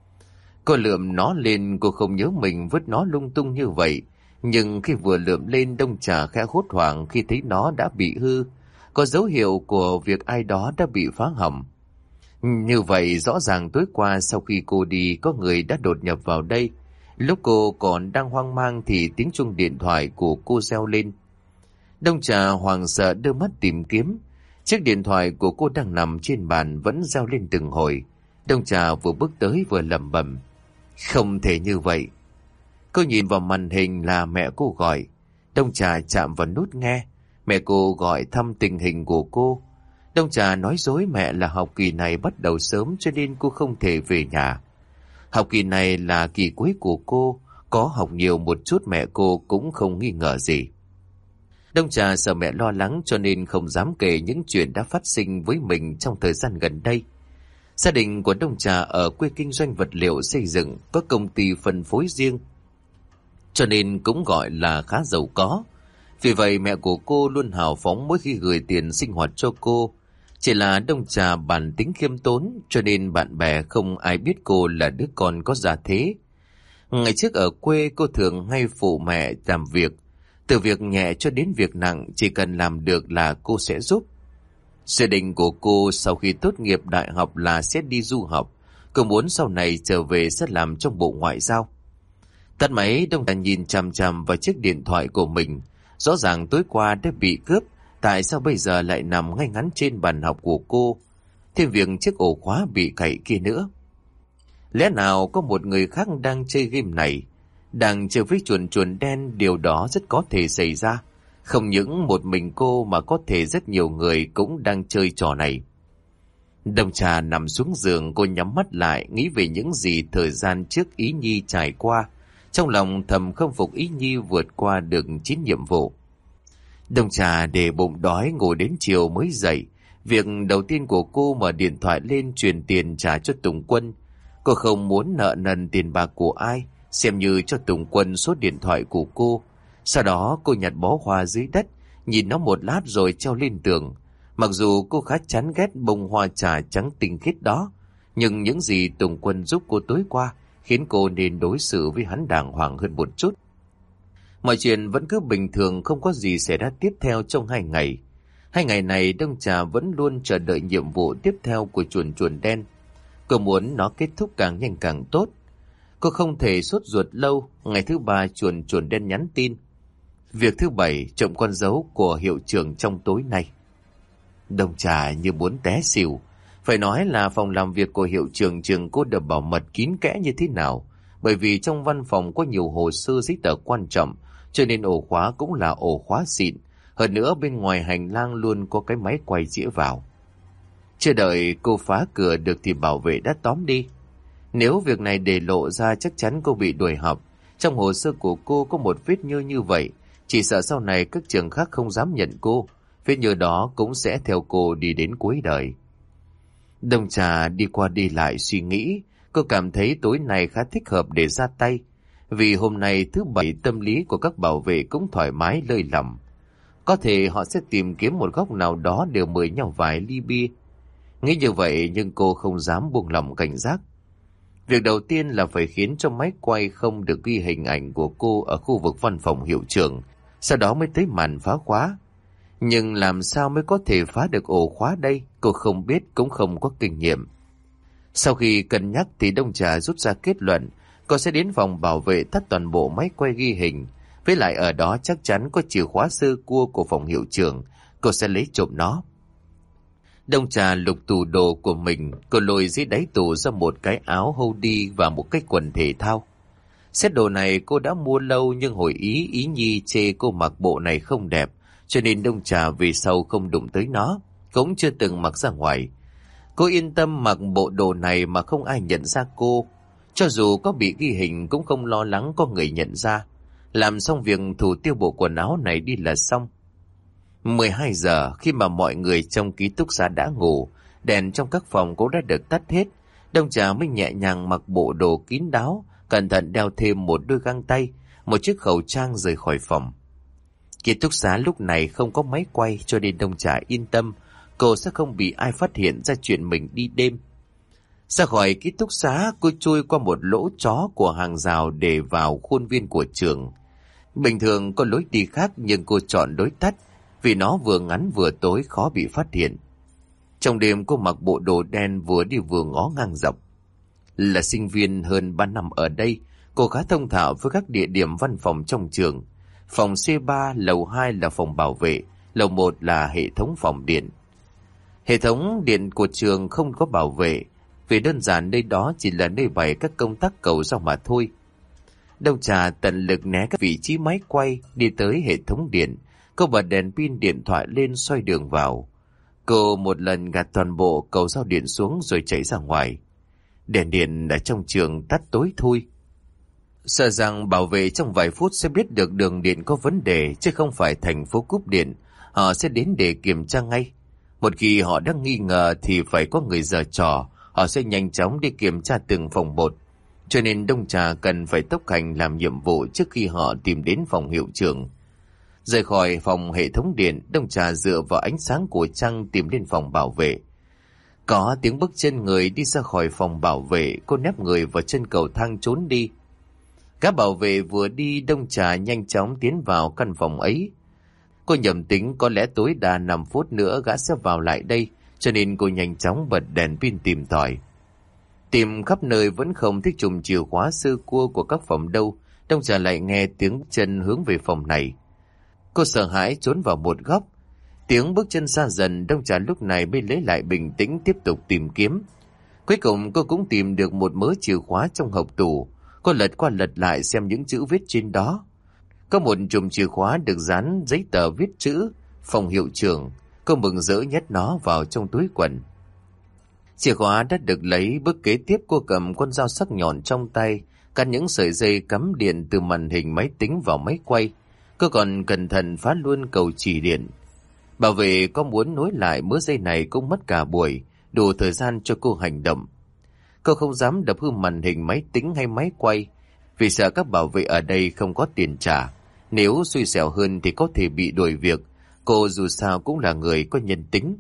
Cô lượm nó lên, cô không nhớ mình vứt nó lung tung như vậy. Nhưng khi vừa lượm lên, Đông Trà khẽ hốt hoảng khi thấy nó đã bị hư. Có dấu hiệu của việc ai đó đã bị phá hỏng. Như vậy rõ ràng tối qua sau khi cô đi, có người đã đột nhập vào đây. Lúc cô còn đang hoang mang thì tiếng chuông điện thoại của cô reo lên. Đông Trà hoảng sợ đưa mắt tìm kiếm. Chiếc điện thoại của cô đang nằm trên bàn vẫn reo lên từng hồi. Đông Trà vừa bước tới vừa lẩm bẩm: không thể như vậy. Cô nhìn vào màn hình là mẹ cô gọi. Đông Trà chạm vào nút nghe. Mẹ cô gọi thăm tình hình của cô. Đông Trà nói dối mẹ là học kỳ này bắt đầu sớm cho nên cô không thể về nhà. Học kỳ này là kỳ cuối của cô, có học nhiều một chút mẹ cô cũng không nghi ngờ gì. Đông Trà sợ mẹ lo lắng cho nên không dám kể những chuyện đã phát sinh với mình trong thời gian gần đây. Gia đình của Đông Trà ở quê kinh doanh vật liệu xây dựng, có công ty phân phối riêng, cho nên cũng gọi là khá giàu có. Vì vậy mẹ của cô luôn hào phóng mỗi khi gửi tiền sinh hoạt cho cô. Chỉ là Đông Trà bản tính khiêm tốn cho nên bạn bè không ai biết cô là đứa con có gia thế. Ngày trước ở quê cô thường hay phụ mẹ làm việc. Từ việc nhẹ cho đến việc nặng, chỉ cần làm được là cô sẽ giúp. Dự định của cô sau khi tốt nghiệp đại học là sẽ đi du học. Cô muốn sau này trở về sẽ làm trong Bộ Ngoại giao. Tắt máy, Đông Trà nhìn chằm chằm vào chiếc điện thoại của mình. Rõ ràng tối qua đã bị cướp, tại sao bây giờ lại nằm ngay ngắn trên bàn học của cô? Thêm việc chiếc ổ khóa bị cậy kia nữa. Lẽ nào có một người khác đang chơi game này, đang chơi với chuồn chuồn đen? Điều đó rất có thể xảy ra. Không những một mình cô mà có thể rất nhiều người cũng đang chơi trò này. Đông Trà nằm xuống giường, cô nhắm mắt lại, nghĩ về những gì thời gian trước Ý Nhi trải qua. Trong lòng thầm khâm phục Ý Nhi vượt qua được 9 nhiệm vụ. Đông Trà để bụng đói ngủ đến chiều mới dậy. Việc đầu tiên của cô mở điện thoại lên truyền tiền trả cho Tùng Quân. Cô không muốn nợ nần tiền bạc của ai. xem như cho Tùng Quân số điện thoại của cô. Sau đó cô nhặt bó hoa dưới đất, nhìn nó một lát rồi treo lên tường. Mặc dù cô khá chán ghét bông hoa trà trắng tinh khiết đó, nhưng những gì Tùng Quân giúp cô tối qua khiến cô nên đối xử với hắn đàng hoàng hơn một chút. Mọi chuyện vẫn cứ bình thường, không có gì xảy ra tiếp theo trong 2 ngày. 2 ngày này Đông Trà vẫn luôn chờ đợi nhiệm vụ tiếp theo của chuồn chuồn đen. Cô muốn nó kết thúc càng nhanh càng tốt. Cô không thể sốt ruột lâu. Ngày thứ 3 chuồn chuồn đen nhắn tin: việc thứ 7 trộm con dấu của hiệu trưởng trong tối nay. Đông Trà như muốn té xỉu. Phải nói là phòng làm việc của hiệu trưởng trường cô được bảo mật kín kẽ như thế nào. Bởi vì trong văn phòng có nhiều hồ sơ giấy tờ quan trọng, cho nên ổ khóa cũng là ổ khóa xịn. Hơn nữa bên ngoài hành lang luôn có cái máy quay chĩa vào. Chưa đợi cô phá cửa được thì bảo vệ đã tóm đi. Nếu việc này để lộ ra chắc chắn cô bị đuổi học. Trong hồ sơ của cô có một vết nhơ như vậy, chỉ sợ sau này các trường khác không dám nhận cô. Vết nhơ đó cũng sẽ theo cô đi đến cuối đời. Đông Trà đi qua đi lại suy nghĩ. Cô cảm thấy tối nay khá thích hợp để ra tay. Vì hôm nay thứ 7 tâm lý của các bảo vệ cũng thoải mái lơi lỏng. Có thể họ sẽ tìm kiếm một góc nào đó để mời nhau vài ly bia. Nghĩ như vậy nhưng cô không dám buông lỏng cảnh giác. Việc đầu tiên là phải khiến cho máy quay không được ghi hình ảnh của cô ở khu vực văn phòng hiệu trưởng, sau đó mới tới màn phá khóa. Nhưng làm sao mới có thể phá được ổ khóa đây, cô không biết cũng không có kinh nghiệm. Sau khi cân nhắc thì Đông Trà rút ra kết luận cô sẽ đến phòng bảo vệ tắt toàn bộ máy quay ghi hình. Với lại ở đó chắc chắn có chìa khóa sơ cua của phòng hiệu trưởng, cô sẽ lấy trộm nó. Đông Trà lục tủ đồ của mình, cô lôi dưới đáy tủ ra một cái áo hoodie và một cái quần thể thao. Set đồ này cô đã mua lâu nhưng hồi ý nhi chê cô mặc bộ này không đẹp, cho nên Đông Trà vì sau không đụng tới nó, cũng chưa từng mặc ra ngoài. Cô yên tâm mặc bộ đồ này mà không ai nhận ra cô. Cho dù có bị ghi hình cũng không lo lắng có người nhận ra. Làm xong việc thủ tiêu bộ quần áo này đi là xong. 12 giờ khi mà mọi người trong ký túc xá đã ngủ, đèn trong các phòng cũng đã được tắt hết, Đông Trà mới nhẹ nhàng mặc bộ đồ kín đáo, cẩn thận đeo thêm một đôi găng tay, một chiếc khẩu trang rời khỏi phòng. Ký túc xá lúc này không có máy quay cho nên Đông Trà yên tâm, cô sẽ không bị ai phát hiện ra chuyện mình đi đêm. Ra khỏi ký túc xá, cô chui qua một lỗ chó của hàng rào để vào khuôn viên của trường. Bình thường có lối đi khác nhưng cô chọn lối tắt vì nó vừa ngắn vừa tối, khó bị phát hiện. Trong đêm cô mặc bộ đồ đen vừa đi vừa ngó ngang dọc. Là sinh viên hơn 3 năm ở đây, cô khá thông thạo với các địa điểm văn phòng trong trường. Phòng C3, lầu 2 là phòng bảo vệ, lầu 1 là hệ thống phòng điện. Hệ thống điện của trường không có bảo vệ, vì đơn giản nơi đó chỉ là nơi bày các công tắc cầu dao mà thôi. Đông Trà tận lực né các vị trí máy quay, đi tới hệ thống điện. Cô bật đèn pin điện thoại lên xoay đường vào. Cô một lần gạt toàn bộ cầu dao điện xuống rồi chạy ra ngoài. Đèn điện ở trong trường tắt tối thui. Sợ rằng bảo vệ trong vài phút sẽ biết được đường điện có vấn đề, chứ không phải thành phố cúp điện. Họ sẽ đến để kiểm tra ngay. Một khi họ đang nghi ngờ thì phải có người giở trò, họ sẽ nhanh chóng đi kiểm tra từng phòng một. Cho nên Đông Trà cần phải tốc hành làm nhiệm vụ trước khi họ tìm đến phòng hiệu trưởng. Rời khỏi phòng hệ thống điện, Đông Trà dựa vào ánh sáng của trăng tìm lên phòng bảo vệ. Có tiếng bước chân người đi ra khỏi phòng bảo vệ, cô nép người vào chân cầu thang trốn đi. Các bảo vệ vừa đi, Đông Trà nhanh chóng tiến vào căn phòng ấy. Cô nhầm tính có lẽ tối đa 5 phút nữa gã sẽ vào lại đây, cho nên cô nhanh chóng bật đèn pin tìm tòi. Tìm khắp nơi vẫn không thích chùm chìa khóa sơ cua của các phòng đâu, Đông Trà lại nghe tiếng chân hướng về phòng này. Cô sợ hãi trốn vào một góc. Tiếng bước chân xa dần, Đông Trà lúc này mới lấy lại bình tĩnh tiếp tục tìm kiếm. Cuối cùng cô cũng tìm được một mớ chìa khóa trong hộc tủ. Cô lật qua lật lại xem những chữ viết trên đó. Có một chùm chìa khóa được dán giấy tờ viết chữ phòng hiệu trưởng. Cô mừng rỡ nhét nó vào trong túi quần. Chìa khóa đã được lấy, bước kế tiếp cô cầm con dao sắc nhọn trong tay, cắt những sợi dây cắm điện từ màn hình máy tính vào máy quay. Cô còn cẩn thận phá luôn cầu chỉ điện. Bảo vệ có muốn nối lại mớ dây này cũng mất cả buổi, đủ thời gian cho cô hành động. Cô không dám đập hư màn hình máy tính hay máy quay, vì sợ các bảo vệ ở đây không có tiền trả. Nếu xui xẻo hơn thì có thể bị đuổi việc. Cô dù sao cũng là người có nhân tính.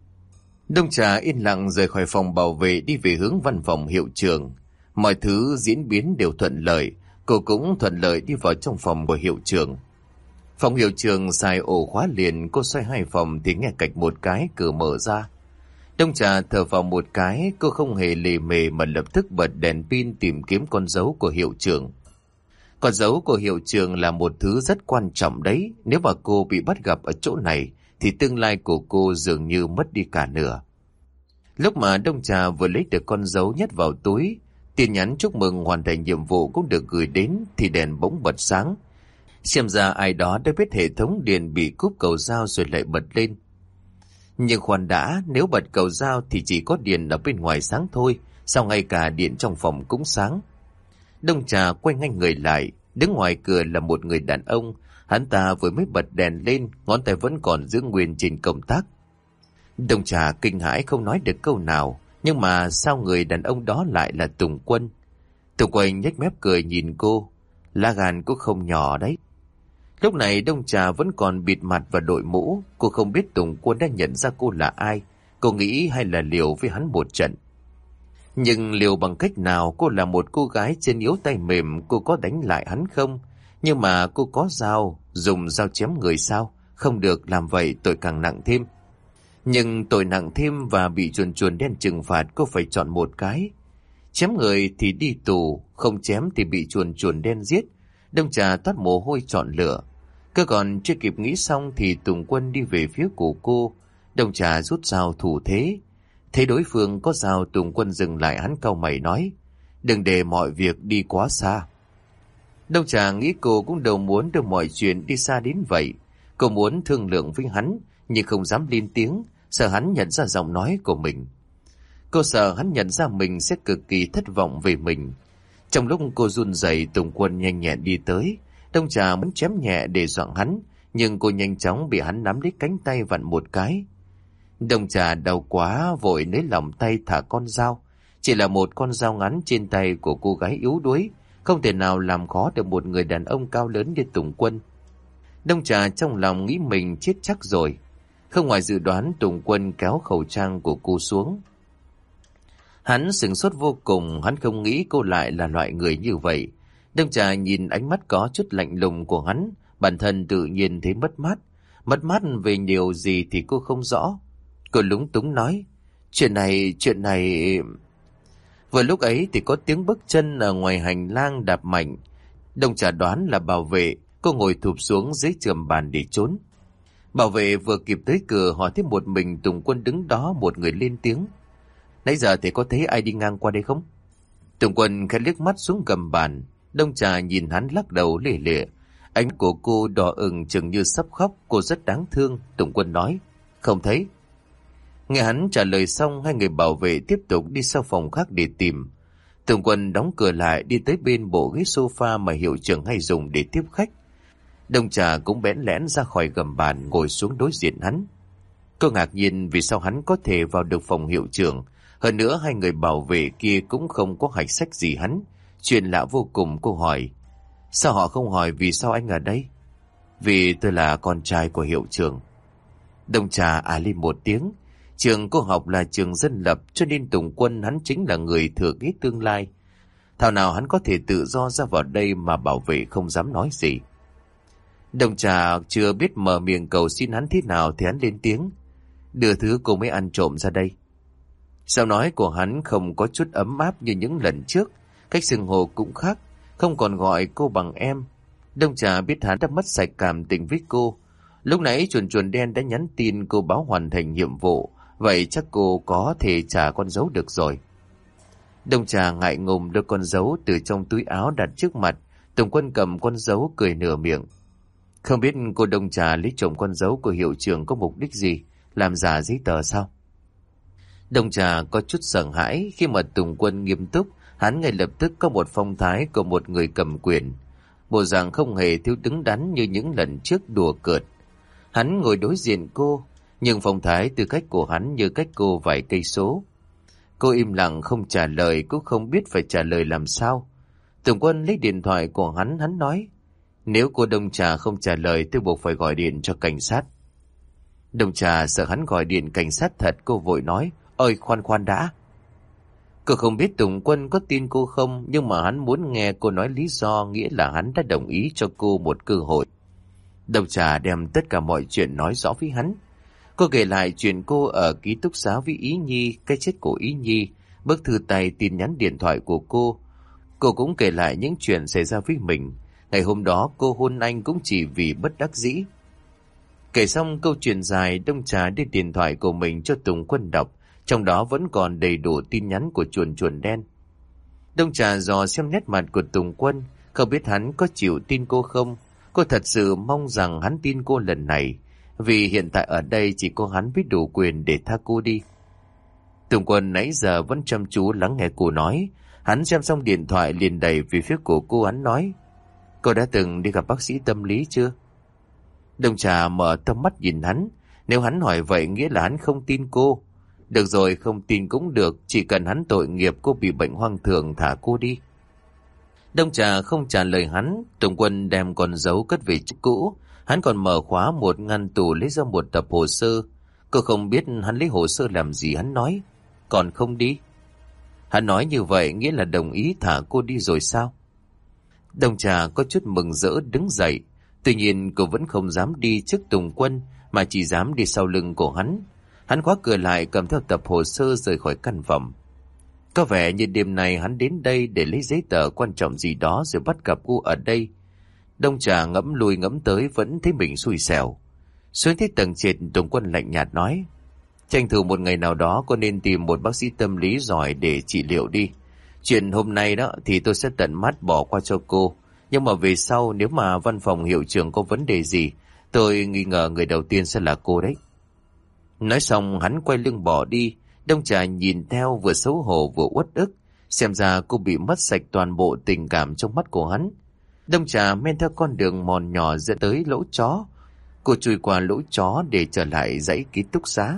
Đông Trà yên lặng rời khỏi phòng bảo vệ đi về hướng văn phòng hiệu trưởng. Mọi thứ diễn biến đều thuận lợi. Cô cũng thuận lợi đi vào trong phòng của hiệu trưởng. Phòng hiệu trưởng xài ổ khóa liền. Cô xoay 2 phòng thì nghe cạch một cái, cửa mở ra. Đông Trà thở vào một cái, cô không hề lề mề mà lập tức bật đèn pin tìm kiếm con dấu của hiệu trưởng. Con dấu của hiệu trưởng là một thứ rất quan trọng đấy. Nếu mà cô bị bắt gặp ở chỗ này thì tương lai của cô dường như mất đi cả nửa. Lúc mà Đông Trà vừa lấy được con dấu nhét vào túi, tin nhắn chúc mừng hoàn thành nhiệm vụ cũng được gửi đến thì đèn bỗng bật sáng. Xem ra ai đó đã biết hệ thống điện bị cúp cầu dao rồi lại bật lên. Nhưng khoan đã, nếu bật cầu dao thì chỉ có điện ở bên ngoài sáng thôi, sao ngay cả điện trong phòng cũng sáng? Đông Trà quay ngay người lại, đứng ngoài cửa là một người đàn ông. Hắn ta vừa mới bật đèn lên, ngón tay vẫn còn giữ nguyên trên công tắc. Đông Trà kinh hãi không nói được câu nào, nhưng mà sao người đàn ông đó lại là Tùng Quân? Tùng Quân nhếch mép cười nhìn cô, lá gan cũng không nhỏ đấy. Lúc này Đông Trà vẫn còn bịt mặt và đội mũ, cô không biết Tùng Quân đã nhận ra cô là ai. Cô nghĩ hay là liều với hắn một trận. Nhưng liều bằng cách nào? Cô là một cô gái chân yếu tay mềm, cô có đánh lại hắn không? Nhưng mà cô có dao, dùng dao chém người sao? Không được, làm vậy tội càng nặng thêm. Nhưng tội nặng thêm và bị chuồn chuồn đen trừng phạt, cô phải chọn một cái. Chém người thì đi tù, không chém thì bị chuồn chuồn đen giết. Đông Trà toát mồ hôi chọn lựa. Cứ còn chưa kịp nghĩ xong thì Tùng Quân đi về phía của cô. Đông Trà rút dao thủ thế. Thấy đối phương có dao, Tùng Quân dừng lại, hắn cau mày nói, đừng để mọi việc đi quá xa. Đông Trà nghĩ cô cũng đâu muốn đưa mọi chuyện đi xa đến vậy. Cô muốn thương lượng với hắn, nhưng không dám lên tiếng, sợ hắn nhận ra giọng nói của mình. Cô sợ hắn nhận ra mình sẽ cực kỳ thất vọng về mình. Trong lúc cô run rẩy, Tùng Quân nhanh nhẹn đi tới. Đông Trà muốn chém nhẹ để dọa hắn, nhưng cô nhanh chóng bị hắn nắm lấy cánh tay vặn một cái. Đông Trà đau quá, vội nới lỏng tay thả con dao. Chỉ là một con dao ngắn trên tay của cô gái yếu đuối, không thể nào làm khó được một người đàn ông cao lớn như Tùng Quân. Đông Trà trong lòng nghĩ mình chết chắc rồi. Không ngoài dự đoán, Tùng Quân kéo khẩu trang của cô xuống. Hắn sửng sốt vô cùng, hắn không nghĩ cô lại là loại người như vậy. Đông Trà nhìn ánh mắt có chút lạnh lùng của hắn, bản thân tự nhiên thấy mất mát. Mất mát về điều gì thì cô không rõ. Cô lúng túng nói, chuyện này... Vừa lúc ấy thì có tiếng bước chân ở ngoài hành lang đạp mạnh. Đông Trà đoán là bảo vệ, cô ngồi thụp xuống dưới chườm bàn để trốn. Bảo vệ vừa kịp tới cửa, hỏi thấy một mình Tùng Quân đứng đó, một người lên tiếng, nãy giờ thì có thấy ai đi ngang qua đây không? Tùng Quân khẽ liếc mắt xuống gầm bàn. Đông Trà nhìn hắn lắc đầu lể lệ. Ánh của cô đỏ ửng chừng như sắp khóc, cô rất đáng thương. Tùng Quân nói, không thấy. Nghe hắn trả lời xong, hai người bảo vệ tiếp tục đi sang phòng khác để tìm. Tùng Quân đóng cửa lại, đi tới bên bộ ghế sofa mà hiệu trưởng hay dùng để tiếp khách. Đông Trà cũng bẽn lẽn ra khỏi gầm bàn, ngồi xuống đối diện hắn. Cô ngạc nhiên vì sao hắn có thể vào được phòng hiệu trưởng. Hơn nữa hai người bảo vệ kia cũng không có hạch sách gì hắn. Chuyện lạ vô cùng. Cô hỏi, sao họ không hỏi vì sao anh ở đây? Vì tôi là con trai của hiệu trưởng. Đông Trà lên một tiếng. Trường cô học là trường dân lập, cho nên Tùng Quân hắn chính là người thừa kế tương lai. Thảo nào hắn có thể tự do ra vào đây mà bảo vệ không dám nói gì. Đông Trà chưa biết mở miệng cầu xin hắn thế nào thì hắn lên tiếng, đưa thứ cô mới ăn trộm ra đây. Sao nói của hắn không có chút ấm áp như những lần trước, cách xưng hô cũng khác, không còn gọi cô bằng em. Đông Trà biết hắn đã mất sạch cảm tình với cô. Lúc nãy chuồn chuồn đen đã nhắn tin cô báo hoàn thành nhiệm vụ, vậy chắc cô có thể trả con dấu được rồi. Đông Trà ngại ngùng đưa con dấu từ trong túi áo đặt trước mặt. Tùng Quân cầm con dấu cười nửa miệng. Không biết cô Đông Trà lấy trộm con dấu của hiệu trưởng có mục đích gì, làm giả giấy tờ sao? Đông Trà có chút sợ hãi khi mà Tùng Quân nghiêm túc, hắn ngay lập tức có một phong thái của một người cầm quyền. Bộ dạng không hề thiếu đứng đắn như những lần trước đùa cợt. Hắn ngồi đối diện cô, nhưng phong thái tư cách của hắn như cách cô vài cây số. Cô im lặng không trả lời, cũng không biết phải trả lời làm sao. Tùng Quân lấy điện thoại của hắn nói, nếu cô Đông Trà không trả lời tôi buộc phải gọi điện cho cảnh sát. Đông Trà sợ hắn gọi điện cảnh sát thật, cô vội nói, ơi khoan khoan đã. Cô không biết Tùng Quân có tin cô không, nhưng mà hắn muốn nghe cô nói lý do, nghĩa là hắn đã đồng ý cho cô một cơ hội. Đông Trà đem tất cả mọi chuyện nói rõ với hắn. Cô kể lại chuyện cô ở ký túc xá với Ý Nhi, cái chết của Ý Nhi, bức thư tay, tin nhắn điện thoại của cô. Cô cũng kể lại những chuyện xảy ra với mình. Ngày hôm đó cô hôn anh cũng chỉ vì bất đắc dĩ. Kể xong câu chuyện dài, Đông Trà đưa điện thoại của mình cho Tùng Quân đọc. Trong đó vẫn còn đầy đủ tin nhắn của chuồn chuồn đen. Đông Trà dò xem nét mặt của Tùng Quân, không biết hắn có chịu tin cô không. Cô thật sự mong rằng hắn tin cô lần này, vì hiện tại ở đây chỉ có hắn biết đủ quyền để tha cô đi. Tùng Quân nãy giờ vẫn chăm chú lắng nghe cô nói. Hắn xem xong điện thoại liền đẩy về phía của cô, hắn nói, cô đã từng đi gặp bác sĩ tâm lý chưa? Đông Trà mở tầm mắt nhìn hắn. Nếu hắn hỏi vậy nghĩa là hắn không tin cô. Được rồi, không tin cũng được, chỉ cần hắn tội nghiệp cô bị bệnh hoang tưởng thả cô đi. Đông Trà không trả lời hắn. Tùng Quân đem con dấu cất về chỗ cũ. Hắn còn mở khóa một ngăn tủ lấy ra một tập hồ sơ. Cô không biết hắn lấy hồ sơ làm gì, hắn nói, còn không đi. Hắn nói như vậy nghĩa là đồng ý thả cô đi rồi sao? Đông Trà có chút mừng rỡ đứng dậy. Tuy nhiên cô vẫn không dám đi trước Tùng Quân, mà chỉ dám đi sau lưng của hắn. Hắn khóa cửa lại, cầm theo tập hồ sơ rời khỏi căn phòng. Có vẻ như đêm nay hắn đến đây để lấy giấy tờ quan trọng gì đó rồi bắt gặp cô ở đây. Đông Trà ngẫm lui ngẫm tới vẫn thấy mình xui xẻo. Xuống tới tầng trệt, Tùng Quân lạnh nhạt nói, tranh thủ một ngày nào đó cô nên tìm một bác sĩ tâm lý giỏi để trị liệu đi. Chuyện hôm nay đó thì tôi sẽ tận mắt bỏ qua cho cô. Nhưng mà về sau nếu mà văn phòng hiệu trưởng có vấn đề gì, tôi nghi ngờ người đầu tiên sẽ là cô đấy. Nói xong hắn quay lưng bỏ đi. Đông Trà nhìn theo vừa xấu hổ vừa uất ức. Xem ra cô bị mất sạch toàn bộ tình cảm trong mắt của hắn. Đông Trà men theo con đường mòn nhỏ dẫn tới lỗ chó. Cô chui qua lỗ chó để trở lại dãy ký túc xá.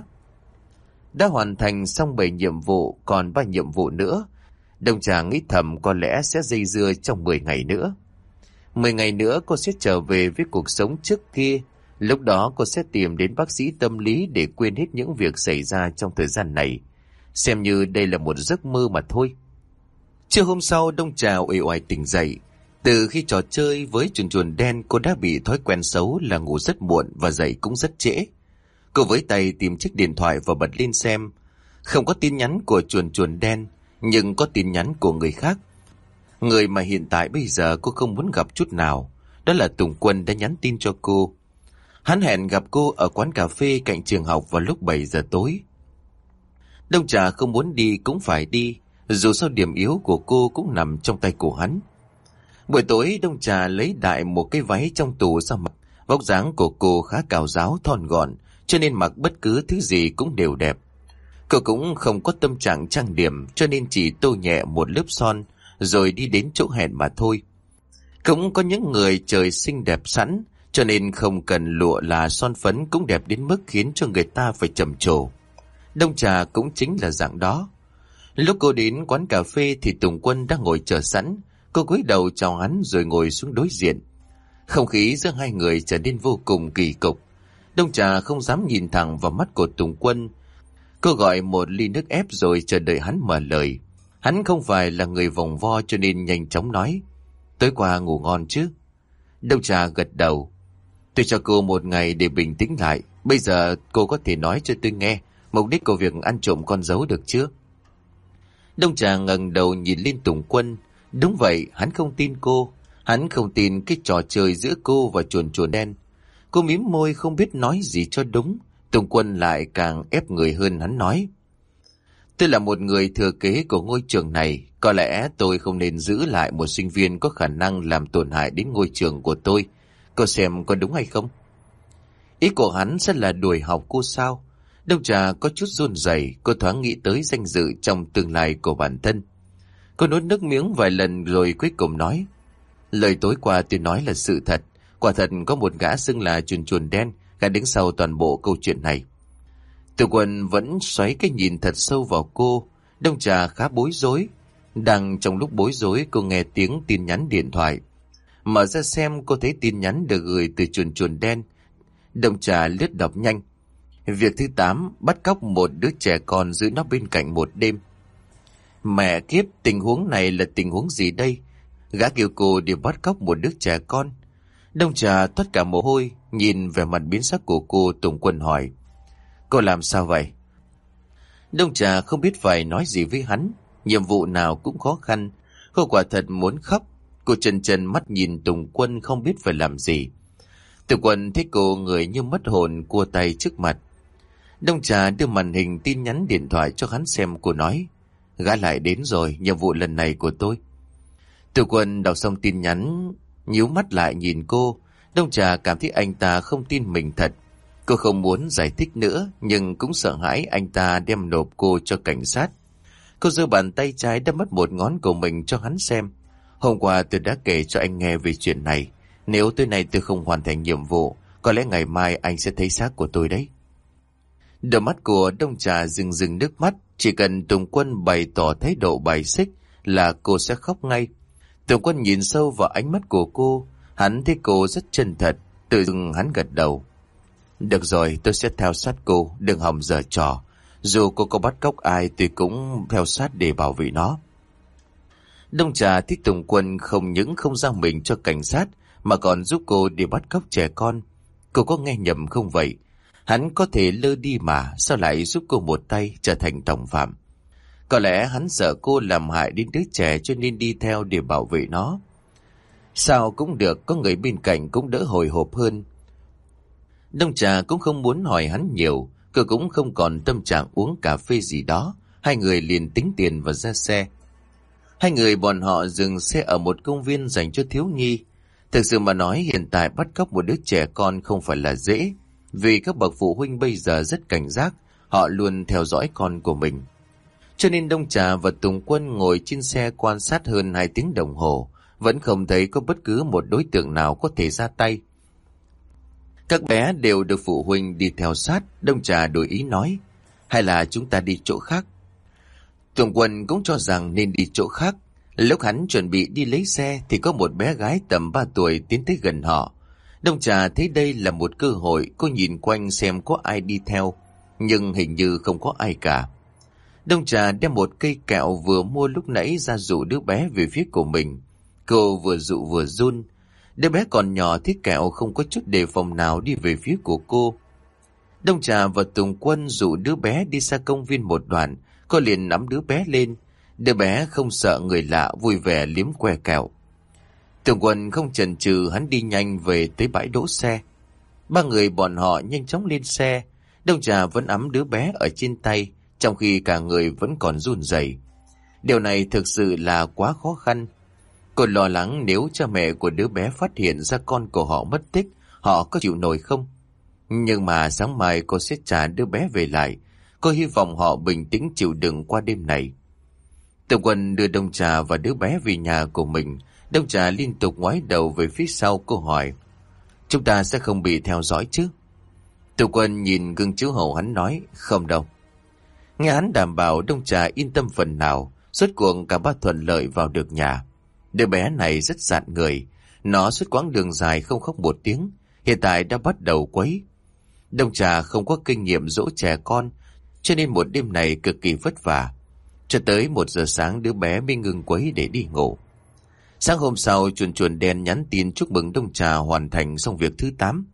Đã hoàn thành xong 7 nhiệm vụ, còn 3 nhiệm vụ nữa. Đông Trà nghĩ thầm có lẽ sẽ dây dưa trong 10 ngày nữa. 10 ngày nữa cô sẽ trở về với cuộc sống trước kia. Lúc đó cô sẽ tìm đến bác sĩ tâm lý để quên hết những việc xảy ra trong thời gian này. Xem như đây là một giấc mơ mà thôi. Trưa hôm sau, Đông Trà uể oải tỉnh dậy. Từ khi trò chơi với chuồn chuồn đen, cô đã bị thói quen xấu là ngủ rất muộn và dậy cũng rất trễ. Cô với tay tìm chiếc điện thoại và bật lên xem. Không có tin nhắn của chuồn chuồn đen, nhưng có tin nhắn của người khác. Người mà hiện tại bây giờ cô không muốn gặp chút nào. Đó là Tùng Quân đã nhắn tin cho cô. Hắn hẹn gặp cô ở quán cà phê cạnh trường học vào lúc 7 giờ tối. Đông Trà không muốn đi cũng phải đi, dù sao điểm yếu của cô cũng nằm trong tay của hắn. Buổi tối Đông Trà lấy đại một cái váy trong tủ ra mặc. Vóc dáng của cô khá cào ráo thon gọn, cho nên mặc bất cứ thứ gì cũng đều đẹp. Cô cũng không có tâm trạng trang điểm, cho nên chỉ tô nhẹ một lớp son rồi đi đến chỗ hẹn mà thôi. Cũng có những người trời xinh đẹp sẵn, cho nên không cần lụa là son phấn cũng đẹp đến mức khiến cho người ta phải trầm trồ. Đông Trà cũng chính là dạng đó. Lúc cô đến quán cà phê thì Tùng Quân đang ngồi chờ sẵn. Cô cúi đầu chào hắn rồi ngồi xuống đối diện. Không khí giữa hai người trở nên vô cùng kỳ cục. Đông Trà không dám nhìn thẳng vào mắt của Tùng Quân. Cô gọi một ly nước ép rồi chờ đợi hắn mở lời. Hắn không phải là người vòng vo cho nên nhanh chóng nói, tối qua ngủ ngon chứ? Đông Trà gật đầu. Tôi cho cô một ngày để bình tĩnh lại. Bây giờ cô có thể nói cho tôi nghe mục đích của việc ăn trộm con dấu được chưa? Đông Trà ngẩng đầu nhìn lên Tùng Quân. Đúng vậy, hắn không tin cô. Hắn không tin cái trò chơi giữa cô và chuồn chuồn đen. Cô mím môi không biết nói gì cho đúng. Tùng Quân lại càng ép người hơn, hắn nói, tôi là một người thừa kế của ngôi trường này. Có lẽ tôi không nên giữ lại một sinh viên có khả năng làm tổn hại đến ngôi trường của tôi. Cô xem có đúng hay không? Ý của hắn sẽ là đuổi học cô sao? Đông Trà có chút run rẩy, cô thoáng nghĩ tới danh dự trong tương lai của bản thân. Cô nuốt nước miếng vài lần rồi cuối cùng nói, lời tối qua tôi nói là sự thật. Quả thật có một gã xưng là chuồn chuồn đen, gã đứng sau toàn bộ câu chuyện này. Tùng Quân vẫn xoáy cái nhìn thật sâu vào cô. Đông Trà khá bối rối. Đang trong lúc bối rối, cô nghe tiếng tin nhắn điện thoại. Mở ra xem, cô thấy tin nhắn được gửi từ chuồn chuồn đen. Đông Trà lướt đọc nhanh. Việc thứ 8, bắt cóc một đứa trẻ con giữ nó bên cạnh một đêm. Mẹ kiếp, tình huống này là tình huống gì đây? Gã kêu cô đi bắt cóc một đứa trẻ con. Đông Trà toát cả mồ hôi, nhìn về mặt biến sắc của cô. Tùng Quân hỏi: cô làm sao vậy? Đông Trà không biết phải nói gì với hắn. Nhiệm vụ nào cũng khó khăn. Cô quả thật muốn khóc. Cô chần chừ mắt nhìn Tùng Quân không biết phải làm gì. Tùng Quân thấy cô người như mất hồn, cua tay trước mặt. Đông Trà đưa màn hình tin nhắn điện thoại cho hắn xem. Cô nói: gã lại đến rồi, nhiệm vụ lần này của tôi. Tùng Quân đọc xong tin nhắn, nhíu mắt lại nhìn cô. Đông Trà cảm thấy anh ta không tin mình thật. Cô không muốn giải thích nữa, nhưng cũng sợ hãi anh ta đem nộp cô cho cảnh sát. Cô giơ bàn tay trái đã mất một ngón của mình cho hắn xem. Hôm qua tôi đã kể cho anh nghe về chuyện này. Nếu tối nay tôi không hoàn thành nhiệm vụ, có lẽ ngày mai anh sẽ thấy xác của tôi đấy. Đôi mắt của Đông Trà rưng rưng nước mắt. Chỉ cần Tùng Quân bày tỏ thái độ bài xích là cô sẽ khóc ngay. Tùng Quân nhìn sâu vào ánh mắt của cô. Hắn thấy cô rất chân thật. Tự dưng hắn gật đầu. Được rồi, tôi sẽ theo sát cô, đừng hòng giở trò. Dù cô có bắt cóc ai tôi cũng theo sát để bảo vệ nó. Đông Trà thích Tùng Quân không những không giao mình cho cảnh sát mà còn giúp cô đi bắt cóc trẻ con. Cô có nghe nhầm không vậy? Hắn có thể lơ đi mà, sao lại giúp cô một tay trở thành tổng phạm? Có lẽ hắn sợ cô làm hại đến đứa trẻ cho nên đi theo để bảo vệ nó. Sao cũng được, có người bên cạnh cũng đỡ hồi hộp hơn. Đông Trà cũng không muốn hỏi hắn nhiều. Cô cũng không còn tâm trạng uống cà phê gì đó. Hai người liền tính tiền và ra xe. Hai người bọn họ dừng xe ở một công viên dành cho thiếu nhi. Thực sự mà nói, hiện tại bắt cóc một đứa trẻ con không phải là dễ. Vì các bậc phụ huynh bây giờ rất cảnh giác. Họ luôn theo dõi con của mình. Cho nên Đông Trà và Tùng Quân ngồi trên xe quan sát hơn 2 tiếng đồng hồ. Vẫn không thấy có bất cứ một đối tượng nào có thể ra tay. Các bé đều được phụ huynh đi theo sát. Đông Trà đổi ý nói: hay là chúng ta đi chỗ khác? Tùng Quân cũng cho rằng nên đi chỗ khác. Lúc hắn chuẩn bị đi lấy xe thì có một bé gái tầm 3 tuổi tiến tới gần họ. Đông Trà thấy đây là một cơ hội. Cô nhìn quanh xem có ai đi theo, nhưng hình như không có ai cả. Đông Trà đem một cây kẹo vừa mua lúc nãy ra dụ đứa bé về phía của mình. Cô vừa dụ vừa run. Đứa bé còn nhỏ thích kẹo không có chút đề phòng nào đi về phía của cô. Đông Trà và Tùng Quân dụ đứa bé đi xa công viên một đoạn. Cô liền nắm đứa bé lên. Đứa bé không sợ người lạ, vui vẻ liếm que kẹo. Tùng Quân không chần chừ, hắn đi nhanh về tới bãi đỗ xe. Ba người bọn họ nhanh chóng lên xe. Đông Trà vẫn ẵm đứa bé ở trên tay, trong khi cả người vẫn còn run rẩy. Điều này thực sự là quá khó khăn. Cô lo lắng nếu cha mẹ của đứa bé phát hiện ra con của họ mất tích, họ có chịu nổi không? Nhưng mà sáng mai cô sẽ trả đứa bé về lại. Cô hy vọng họ bình tĩnh chịu đựng qua đêm này. Tùng Quân đưa Đông Trà và đứa bé về nhà của mình. Đông Trà liên tục ngoái đầu về phía sau. Cô hỏi: chúng ta sẽ không bị theo dõi chứ? Tùng Quân nhìn gương chiếu hậu hắn nói: không đâu. Nghe hắn đảm bảo, Đông Trà yên tâm phần nào. Rốt cuộc cả ba thuận lợi vào được nhà. Đứa bé này rất dạn người. Nó suốt quãng đường dài không khóc một tiếng. Hiện tại đã bắt đầu quấy. Đông Trà không có kinh nghiệm dỗ trẻ con, cho nên một đêm này cực kỳ vất vả. Cho tới 1 giờ sáng đứa bé mới ngừng quấy để đi ngủ. Sáng hôm sau, chuồn chuồn đen nhắn tin chúc mừng Đông Trà hoàn thành xong việc thứ 8.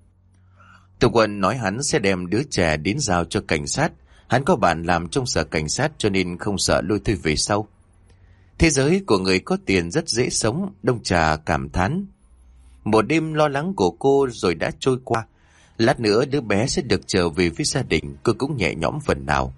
Tùng Quân nói hắn sẽ đem đứa trẻ đến giao cho cảnh sát. Hắn có bạn làm trong sở cảnh sát cho nên không sợ lôi thôi về sau. Thế giới của người có tiền rất dễ sống, Đông Trà cảm thán. Một đêm lo lắng của cô rồi đã trôi qua. Lát nữa đứa bé sẽ được trở về với gia đình, cô cũng nhẹ nhõm phần nào.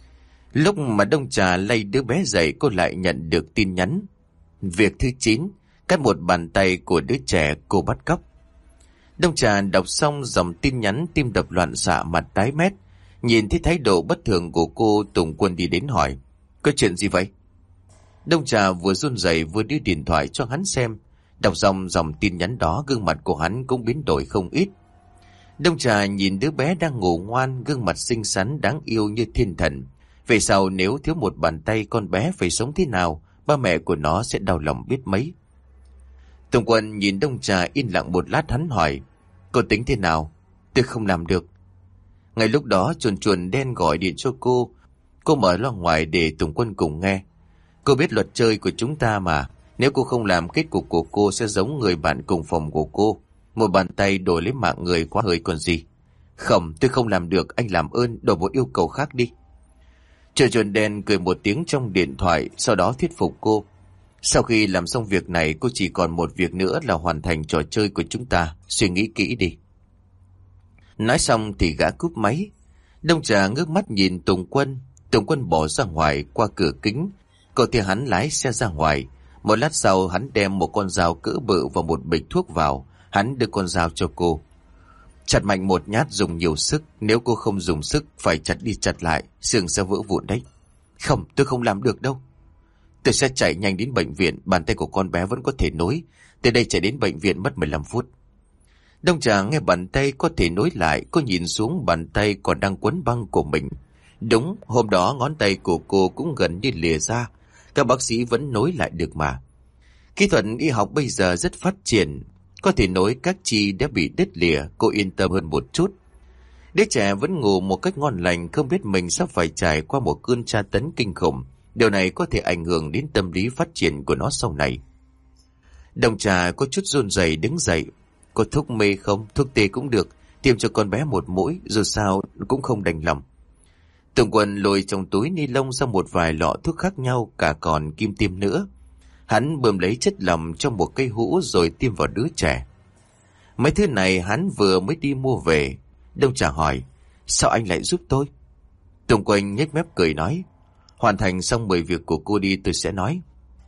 Lúc mà Đông Trà lay đứa bé dậy, cô lại nhận được tin nhắn. Việc thứ 9, cắt một bàn tay của đứa trẻ cô bắt cóc. Đông Trà đọc xong dòng tin nhắn, tim đập loạn xạ, mặt tái mét. Nhìn thấy thái độ bất thường của cô, Tùng Quân đi đến hỏi: có chuyện gì vậy? Đông Trà vừa run rẩy vừa đưa điện thoại cho hắn xem. Đọc dòng tin nhắn đó, gương mặt của hắn cũng biến đổi không ít. Đông Trà nhìn đứa bé đang ngủ ngoan, gương mặt xinh xắn đáng yêu như thiên thần. Về sau nếu thiếu một bàn tay, con bé phải sống thế nào ba mẹ của nó sẽ đau lòng biết mấy. Tùng Quân nhìn Đông Trà yên lặng một lát, hắn hỏi, cô tính thế nào? Tôi không làm được. Ngay lúc đó chuồn chuồn đen gọi điện cho cô. Cô mở loa ngoài để Tùng Quân cùng nghe. Cô biết luật chơi của chúng ta mà. Nếu cô không làm, kết cục của cô sẽ giống người bạn cùng phòng của cô. Một bàn tay đổi lấy mạng người quá hơi còn gì. Không, tôi không làm được, anh làm ơn đổi một yêu cầu khác đi. Chuồn chuồn đen cười một tiếng trong điện thoại, sau đó thuyết phục cô. Sau khi làm xong việc này, cô chỉ còn một việc nữa là hoàn thành trò chơi của chúng ta. Suy nghĩ kỹ đi. Nói xong thì gã cúp máy. Đông Trà ngước mắt nhìn Tùng Quân. Tùng Quân bỏ ra ngoài qua cửa kính. Cậu thì hắn lái xe ra ngoài. Một lát sau hắn đem một con dao cỡ bự và một bịch thuốc vào. Hắn đưa con dao cho cô. Chặt mạnh một nhát, dùng nhiều sức. Nếu cô không dùng sức, phải chặt đi chặt lại, xương sẽ vỡ vụn đấy. Không, tôi không làm được đâu. Tôi sẽ chạy nhanh đến bệnh viện. Bàn tay của con bé vẫn có thể nối. Từ đây chạy đến bệnh viện mất 15 phút. Đông Trà nghe bàn tay có thể nối lại. Cô nhìn xuống bàn tay còn đang quấn băng của mình. Đúng, hôm đó ngón tay của cô cũng gần như lìa ra. Các bác sĩ vẫn nối lại được mà. Kỹ thuật y học bây giờ rất phát triển. Có thể nối các chi đã bị đứt lìa. Cô yên tâm hơn một chút. Đứa trẻ vẫn ngủ một cách ngon lành, không biết mình sắp phải trải qua một cơn tra tấn kinh khủng. Điều này có thể ảnh hưởng đến tâm lý phát triển của nó sau này. Đông Trà có chút run rẩy đứng dậy. Có thuốc mê không? Thuốc tê cũng được. Tiêm cho con bé một mũi, dù sao cũng không đành lòng. Tùng Quân lôi trong túi ni lông ra một vài lọ thuốc khác nhau, cả còn kim tiêm nữa. Hắn bơm lấy chất lỏng trong một cây hũ rồi tiêm vào đứa trẻ. Mấy thứ này hắn vừa mới đi mua về. Đông Trà hỏi, sao anh lại giúp tôi? Tùng Quân nhếch mép cười nói, hoàn thành xong 10 việc của cô đi tôi sẽ nói.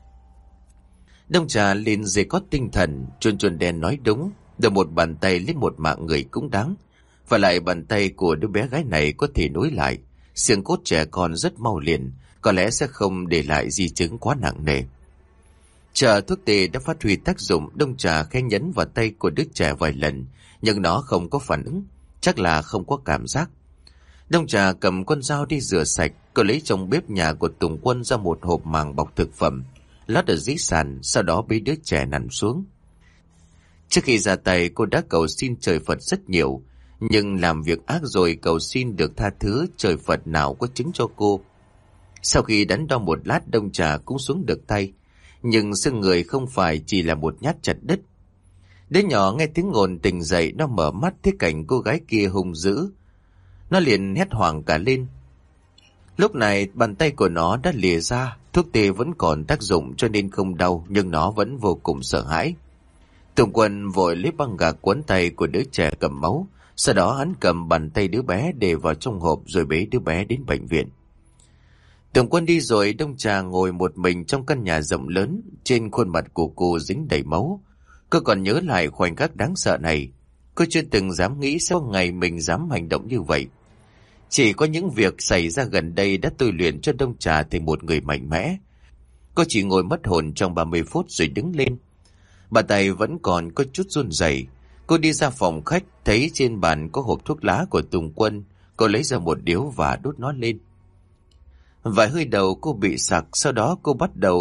Đông Trà lên dây có tinh thần. Chuồn chuồn đen nói đúng, đổi một bàn tay lấy một mạng người cũng đáng. Và lại bàn tay của đứa bé gái này có thể nối lại. Xương cốt trẻ con rất mau liền, có lẽ sẽ không để lại di chứng quá nặng nề. Chờ thuốc tê đã phát huy tác dụng, Đông Trà khẽ nhấn vào tay của đứa trẻ vài lần, nhưng nó không có phản ứng, chắc là không có cảm giác. Đông Trà cầm con dao đi rửa sạch. Cô lấy trong bếp nhà của Tùng Quân ra một hộp màng bọc thực phẩm, lót ở dưới sàn, sau đó bế đứa trẻ nằm xuống. Trước khi ra tay, cô đã cầu xin trời Phật rất nhiều, nhưng làm việc ác rồi cầu xin được tha thứ, trời Phật nào có chứng cho cô. Sau khi đắn đo một lát, Đông Trà cũng xuống được tay, nhưng xương người không phải chỉ là một nhát chặt đứt. Đứa nhỏ nghe tiếng ồn tỉnh dậy, nó mở mắt thấy cảnh cô gái kia hung dữ. Nó liền hét hoảng cả lên. Lúc này bàn tay của nó đã lìa ra. Thuốc tê vẫn còn tác dụng cho nên không đau, nhưng nó vẫn vô cùng sợ hãi. Tùng Quân vội lấy băng gạc quấn tay của đứa trẻ cầm máu. Sau đó hắn cầm bàn tay đứa bé để vào trong hộp rồi bế đứa bé đến bệnh viện. Tùng Quân đi rồi, Đông Trà ngồi một mình trong căn nhà rộng lớn. Trên khuôn mặt của cô dính đầy máu. Cô còn nhớ lại khoảnh khắc đáng sợ này. Cô chưa từng dám nghĩ sau ngày mình dám hành động như vậy. Chỉ có những việc xảy ra gần đây đã tôi luyện cho Đông Trà thành một người mạnh mẽ. Cô chỉ ngồi mất hồn trong 30 phút rồi đứng lên. Bàn tay vẫn còn có chút run rẩy. Cô đi ra phòng khách, thấy trên bàn có hộp thuốc lá của Tùng Quân. Cô lấy ra một điếu và đốt nó lên. Vài hơi đầu cô bị sặc, sau đó cô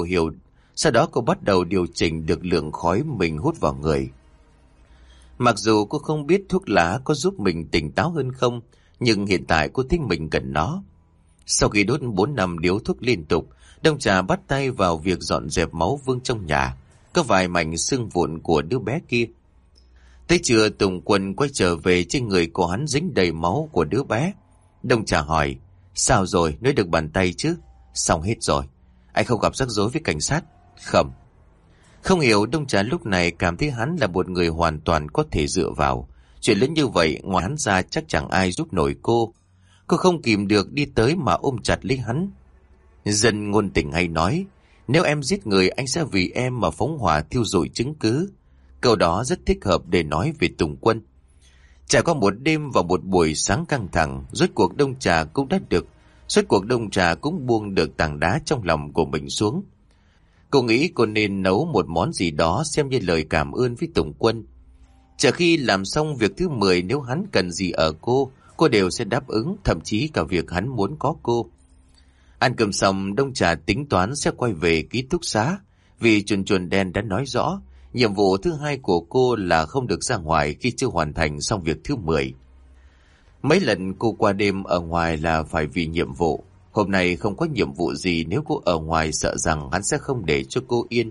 bắt đầu điều chỉnh được lượng khói mình hút vào người. Mặc dù cô không biết thuốc lá có giúp mình tỉnh táo hơn không, nhưng hiện tại cô thích mình cần nó. Sau khi đốt 4 năm điếu thuốc liên tục, Đông Trà bắt tay vào việc dọn dẹp máu vương trong nhà. Có vài mảnh xương vụn của đứa bé kia. Tới trưa Tùng Quân quay trở về, trên người của hắn dính đầy máu của đứa bé. Đông Trà hỏi, sao rồi, nới được bàn tay chứ? Xong hết rồi. Anh không gặp rắc rối với cảnh sát? Không hiểu, Đông Trà lúc này cảm thấy hắn là một người hoàn toàn có thể dựa vào. Chuyện lớn như vậy, ngoài hắn ra chắc chẳng ai giúp nổi cô. Cô không kìm được đi tới mà ôm chặt lấy hắn. Dân ngôn tình hay nói, nếu em giết người anh sẽ vì em mà phóng hỏa thiêu rụi chứng cứ. Câu đó rất thích hợp để nói về Tùng Quân. Trải qua một đêm và một buổi sáng căng thẳng, rốt cuộc Đông Trà cũng buông được tảng đá trong lòng của mình xuống. Cô nghĩ cô nên nấu một món gì đó xem như lời cảm ơn với Tùng Quân. Chờ khi làm xong việc thứ 10, nếu hắn cần gì ở cô đều sẽ đáp ứng, thậm chí cả việc hắn muốn có cô. Ăn cơm xong, Đông Trà tính toán sẽ quay về ký túc xá, vì chuồn chuồn đen đã nói rõ, nhiệm vụ thứ hai của cô là không được ra ngoài khi chưa hoàn thành xong việc thứ 10. Mấy lần cô qua đêm ở ngoài là phải vì nhiệm vụ. Hôm nay không có nhiệm vụ gì, nếu cô ở ngoài sợ rằng hắn sẽ không để cho cô yên.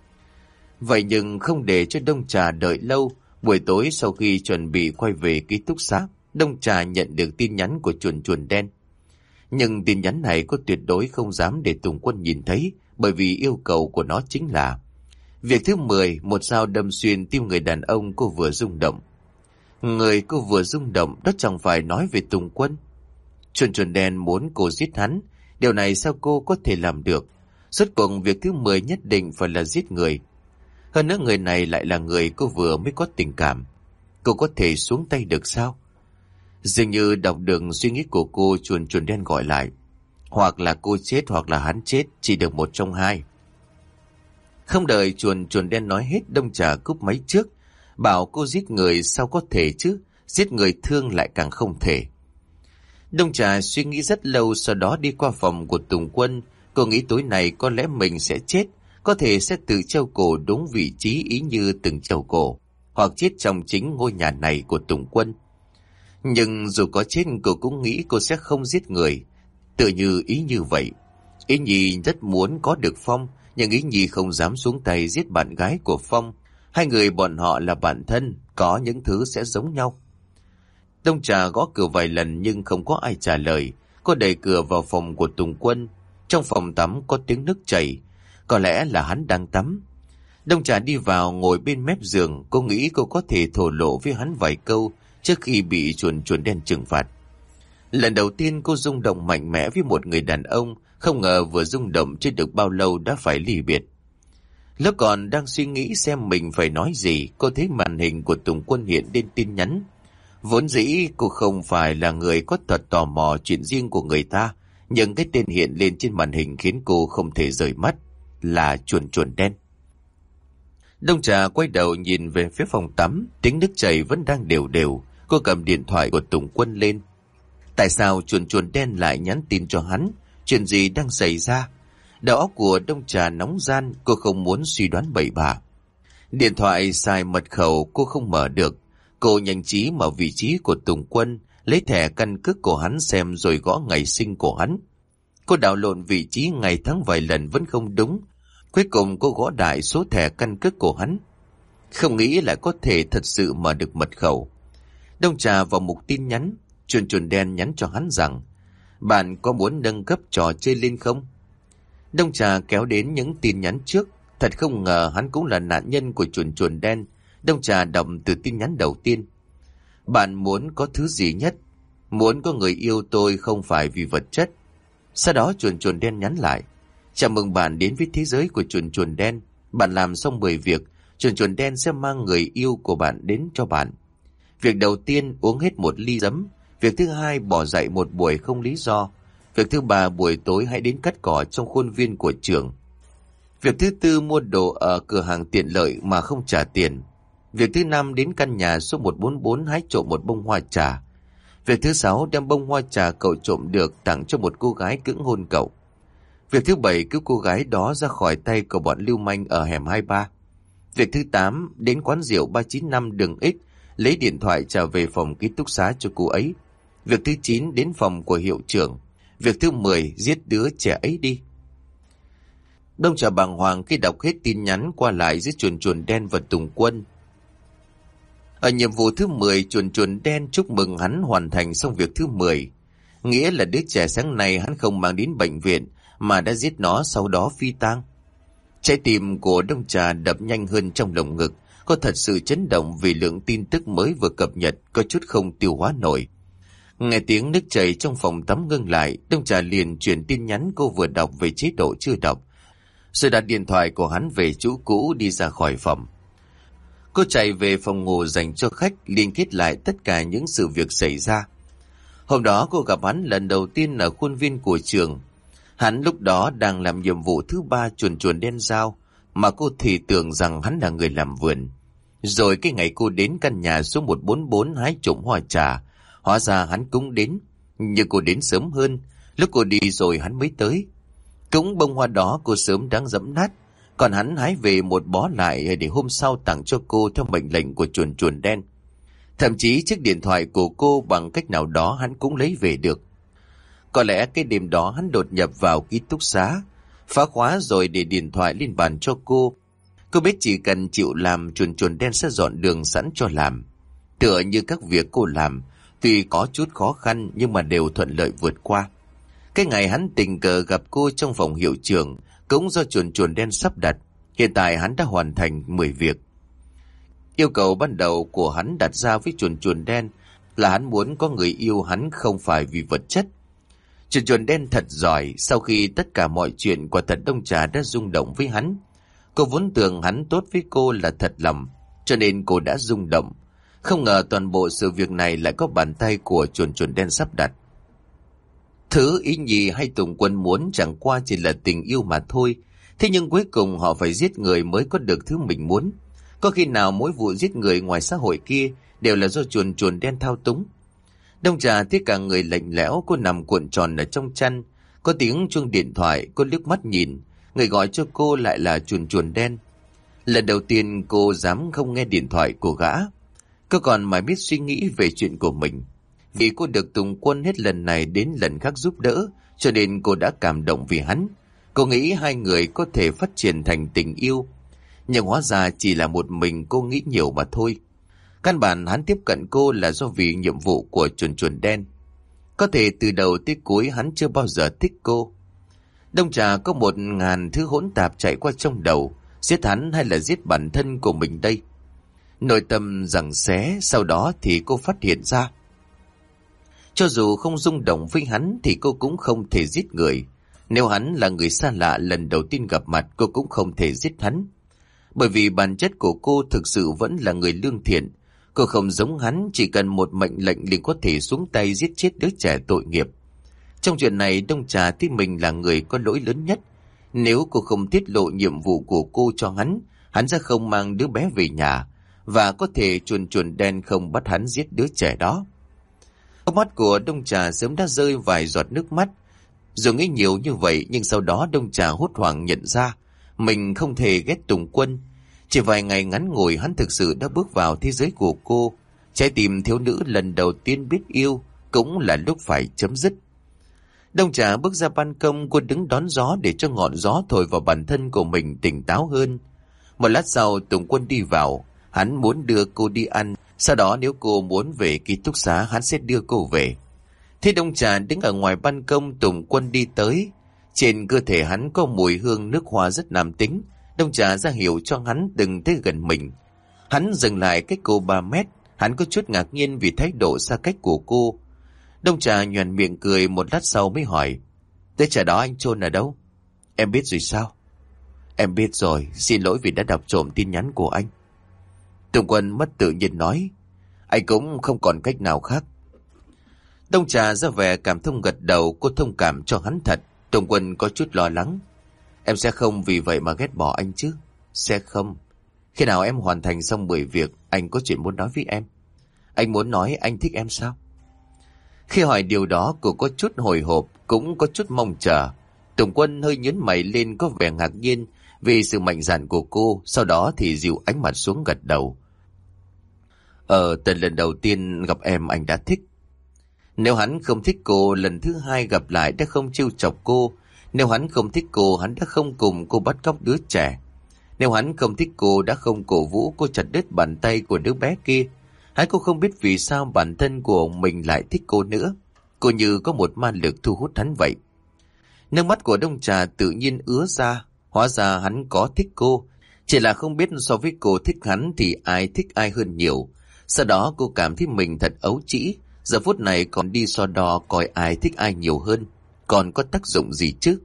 Vậy nhưng không để cho Đông Trà đợi lâu, buổi tối sau khi chuẩn bị quay về ký túc xá, Đông Trà nhận được tin nhắn của chuồn chuồn đen. Nhưng tin nhắn này cô tuyệt đối không dám để Tùng Quân nhìn thấy, bởi vì yêu cầu của nó chính là việc thứ 10, một dao đâm xuyên tim người đàn ông cô vừa rung động. Người cô vừa rung động đó chẳng phải nói về Tùng Quân. Chuồn chuồn đen muốn cô giết hắn, điều này sao cô có thể làm được? Rốt cuộc việc thứ 10 nhất định phải là giết người. Hơn nữa người này lại là người cô vừa mới có tình cảm. Cô có thể xuống tay được sao? Dường như đọc được suy nghĩ của cô, chuồn chuồn đen gọi lại. Hoặc là cô chết hoặc là hắn chết, chỉ được một trong hai. Không đợi chuồn chuồn đen nói hết, Đông Trà cúp máy trước. Bảo cô giết người sao có thể chứ, giết người thương lại càng không thể. Đông Trà suy nghĩ rất lâu, sau đó đi qua phòng của Tùng Quân. Cô nghĩ tối nay có lẽ mình sẽ chết, có thể sẽ tự treo cổ đúng vị trí ý như từng treo cổ, hoặc chết trong chính ngôi nhà này của Tùng Quân. Nhưng dù có chết, cô cũng nghĩ cô sẽ không giết người. Tựa như ý như vậy. Ý Nhi rất muốn có được Phong, nhưng Ý Nhi không dám xuống tay giết bạn gái của Phong. Hai người bọn họ là bạn thân, có những thứ sẽ giống nhau. Đông Trà gõ cửa vài lần nhưng không có ai trả lời. Cô đẩy cửa vào phòng của Tùng Quân. Trong phòng tắm có tiếng nước chảy, có lẽ là hắn đang tắm. Đông Trà đi vào ngồi bên mép giường. Cô nghĩ cô có thể thổ lộ với hắn vài câu trước khi bị chuồn chuồn đen trừng phạt. Lần đầu tiên cô rung động mạnh mẽ với một người đàn ông, không ngờ vừa rung động chưa được bao lâu đã phải ly biệt. Lúc còn đang suy nghĩ xem mình phải nói gì, cô thấy màn hình của Tùng Quân hiện lên tin nhắn. Vốn dĩ cô không phải là người có thật tò mò chuyện riêng của người ta, nhưng cái tên hiện lên trên màn hình khiến cô không thể rời mắt, là chuồn chuồn đen. Đông Trà quay đầu nhìn về phía phòng tắm, tiếng nước chảy vẫn đang đều đều. Cô cầm điện thoại của Tùng Quân lên. Tại sao chuồn chuồn đen lại nhắn tin cho hắn? Chuyện gì đang xảy ra? Đầu óc của Đông Trà nóng gian, cô không muốn suy đoán bậy bạ. Điện thoại sai mật khẩu cô không mở được. Cô nhanh trí mở vị trí của Tùng Quân, lấy thẻ căn cước của hắn xem rồi gõ ngày sinh của hắn. Cô đảo lộn vị trí ngày tháng vài lần vẫn không đúng. Cuối cùng cô gõ đại số thẻ căn cước của hắn. Không nghĩ lại có thể thật sự mở được mật khẩu. Đông Trà vào mục tin nhắn, chuồn chuồn đen nhắn cho hắn rằng: bạn có muốn nâng cấp trò chơi lên không? Đông Trà kéo đến những tin nhắn trước. Thật không ngờ hắn cũng là nạn nhân của chuồn chuồn đen. Đông Trà đọc từ tin nhắn đầu tiên: bạn muốn có thứ gì nhất? Muốn có người yêu tôi không phải vì vật chất. Sau đó chuồn chuồn đen nhắn lại: chào mừng bạn đến với thế giới của chuồn chuồn đen. Bạn làm xong 10 việc, chuồn chuồn đen sẽ mang người yêu của bạn đến cho bạn. Việc đầu tiên, uống hết một ly giấm. Việc thứ hai, bỏ dậy một buổi không lý do. Việc thứ ba, buổi tối hãy đến cắt cỏ trong khuôn viên của trường. Việc thứ tư, mua đồ ở cửa hàng tiện lợi mà không trả tiền. Việc thứ năm, đến căn nhà số 144 hái trộm một bông hoa trà. Việc thứ sáu, đem bông hoa trà cậu trộm được tặng cho một cô gái cưỡng hôn cậu. Việc thứ bảy, cứu cô gái đó ra khỏi tay của bọn lưu manh ở hẻm 23. Việc thứ 8, đến quán rượu 395 đường X, lấy điện thoại trở về phòng ký túc xá cho cô ấy. Việc thứ 9, đến phòng của hiệu trưởng. Việc thứ 10, giết đứa trẻ ấy đi. Đông Trà bàng hoàng khi đọc hết tin nhắn qua lại giữa chuồn chuồn đen và Tùng Quân. Ở nhiệm vụ thứ 10, chuồn chuồn đen chúc mừng hắn hoàn thành xong việc thứ 10. Nghĩa là đứa trẻ sáng nay hắn không mang đến bệnh viện mà đã giết nó, sau đó phi tang. Trái tim của Đông Trà đập nhanh hơn trong lồng ngực. Cô thật sự chấn động vì lượng tin tức mới vừa cập nhật có chút không tiêu hóa nổi. Nghe tiếng nước chảy trong phòng tắm ngưng lại, Đông Trà liền chuyển tin nhắn cô vừa đọc về chế độ chưa đọc, rồi đặt điện thoại của hắn về chỗ cũ đi ra khỏi phòng. Cô chạy về phòng ngủ dành cho khách, liên kết lại tất cả những sự việc xảy ra. Hôm đó cô gặp hắn lần đầu tiên ở khuôn viên của trường. Hắn lúc đó đang làm nhiệm vụ thứ 3 chuồn chuồn đen giao, mà cô thì tưởng rằng hắn là người làm vườn. Rồi cái ngày cô đến căn nhà số 144 hái trộm hoa trà, hóa ra hắn cũng đến. Nhưng cô đến sớm hơn, Lúc cô đi rồi hắn mới tới. Cũng bông hoa đó cô sớm đã dẫm nát, còn hắn hái về một bó lại để hôm sau tặng cho cô theo mệnh lệnh của chuồn chuồn đen. Thậm chí chiếc điện thoại của cô bằng cách nào đó hắn cũng lấy về được. Có lẽ cái đêm đó hắn đột nhập vào ký túc xá, phá khóa rồi để điện thoại lên bàn cho cô. Cô biết chỉ cần chịu làm, chuồn chuồn đen sẽ dọn đường sẵn cho làm. Tựa như các việc cô làm, tuy có chút khó khăn nhưng mà đều thuận lợi vượt qua. Cái ngày hắn tình cờ gặp cô trong phòng hiệu trưởng cũng do chuồn chuồn đen sắp đặt. Hiện tại hắn đã hoàn thành 10 việc. Yêu cầu ban đầu của hắn đặt ra với chuồn chuồn đen là hắn muốn có người yêu hắn không phải vì vật chất. Chuồn chuồn đen thật giỏi, sau khi tất cả mọi chuyện quả thật Đông Trà đã rung động với hắn. Cô vốn tưởng hắn tốt với cô là thật lòng, cho nên cô đã rung động. Không ngờ toàn bộ sự việc này lại có bàn tay của chuồn chuồn đen sắp đặt. Thứ Ý Nhi hay Tùng Quân muốn chẳng qua chỉ là tình yêu mà thôi. Thế nhưng cuối cùng họ phải giết người mới có được thứ mình muốn. Có khi nào mỗi vụ giết người ngoài xã hội kia đều là do chuồn chuồn đen thao túng? Đông Trà thấy cả người lạnh lẽo, cô nằm cuộn tròn ở trong chăn. Có tiếng chuông điện thoại, cô liếc mắt nhìn. Người gọi cho cô lại là chuồn chuồn đen. Lần đầu tiên cô dám không nghe điện thoại của gã. Cô còn mãi biết suy nghĩ về chuyện của mình. Vì cô được Tùng Quân hết lần này đến lần khác giúp đỡ, cho nên cô đã cảm động vì hắn. Cô nghĩ hai người có thể phát triển thành tình yêu. Nhưng hóa ra chỉ là một mình cô nghĩ nhiều mà thôi. Căn bản hắn tiếp cận cô là do vì nhiệm vụ của chuồn chuồn đen. Có thể từ đầu tới cuối hắn chưa bao giờ thích cô. Đông Trà có 1000 thứ hỗn tạp chạy qua trong đầu. Giết hắn hay là giết bản thân của mình đây? Nội tâm giằng xé, sau đó thì cô phát hiện ra. Cho dù không rung động với hắn thì cô cũng không thể giết người. Nếu hắn là người xa lạ lần đầu tiên gặp mặt, cô cũng không thể giết hắn. Bởi vì bản chất của cô thực sự vẫn là người lương thiện. Cô không giống hắn, chỉ cần một mệnh lệnh liền có thể xuống tay giết chết đứa trẻ tội nghiệp. Trong chuyện này Đông Trà thấy mình là người có lỗi lớn nhất. Nếu cô không tiết lộ nhiệm vụ của cô cho hắn sẽ không mang đứa bé về nhà, và có thể chuồn chuồn đen không bắt hắn giết đứa trẻ đó. Trong mắt của Đông Trà sớm đã rơi vài giọt nước mắt. Dù nghĩ nhiều như vậy nhưng sau đó Đông Trà hốt hoảng nhận ra mình không thể ghét Tùng Quân. Chỉ vài ngày ngắn ngủi hắn thực sự đã bước vào thế giới của cô. Trái tim thiếu nữ lần đầu tiên biết yêu cũng là lúc phải chấm dứt. Đông Trà bước ra ban công, cô đứng đón gió để cho ngọn gió thổi vào bản thân của mình tỉnh táo hơn. Một lát sau Tùng Quân đi vào. Hắn muốn đưa cô đi ăn, sau đó nếu cô muốn về ký túc xá hắn sẽ đưa cô về. Thế Đông Trà đứng ở ngoài ban công, Tùng Quân đi tới. Trên cơ thể hắn có mùi hương nước hoa rất nam tính. Đông Trà ra hiệu cho hắn đừng tới gần mình. Hắn dừng lại cách cô 3 mét. Hắn có chút ngạc nhiên vì thái độ xa cách của cô. Đông Trà nhoẻn miệng cười, một lát sau mới hỏi: "Đứa trẻ đó anh chôn ở đâu?" "Em biết rồi sao?" "Em biết rồi, xin lỗi vì đã đọc trộm tin nhắn của anh." Tùng Quân mất tự nhiên nói: "Anh cũng không còn cách nào khác." Đông Trà ra vẻ cảm thông gật đầu, cô thông cảm cho hắn thật. Tùng Quân có chút lo lắng: "Em sẽ không vì vậy mà ghét bỏ anh chứ?" "Sẽ không. Khi nào em hoàn thành xong 10 việc, anh có chuyện muốn nói với em." "Anh muốn nói anh thích em sao?" Khi hỏi điều đó, cô có chút hồi hộp, cũng có chút mong chờ. Tùng Quân hơi nhướng mày lên, có vẻ ngạc nhiên vì sự mạnh dạn của cô, sau đó thì dịu ánh mặt xuống gật đầu. Từ lần đầu tiên gặp em anh đã thích." Nếu hắn không thích cô, lần thứ hai gặp lại đã không trêu chọc cô. Nếu hắn không thích cô, hắn đã không cùng cô bắt cóc đứa trẻ. Nếu hắn không thích cô, đã không cổ vũ cô chặt đứt bàn tay của đứa bé kia. Hắn cũng không biết vì sao bản thân của mình lại thích cô nữa. Cô như có một ma lực thu hút hắn vậy. Nước mắt của Đông Trà tự nhiên ứa ra. Hóa ra hắn có thích cô, chỉ là không biết so với cô thích hắn thì ai thích ai hơn nhiều. Sau đó cô cảm thấy mình thật ấu trĩ. Giờ phút này còn đi so đo coi ai thích ai nhiều hơn, còn có tác dụng gì chứ?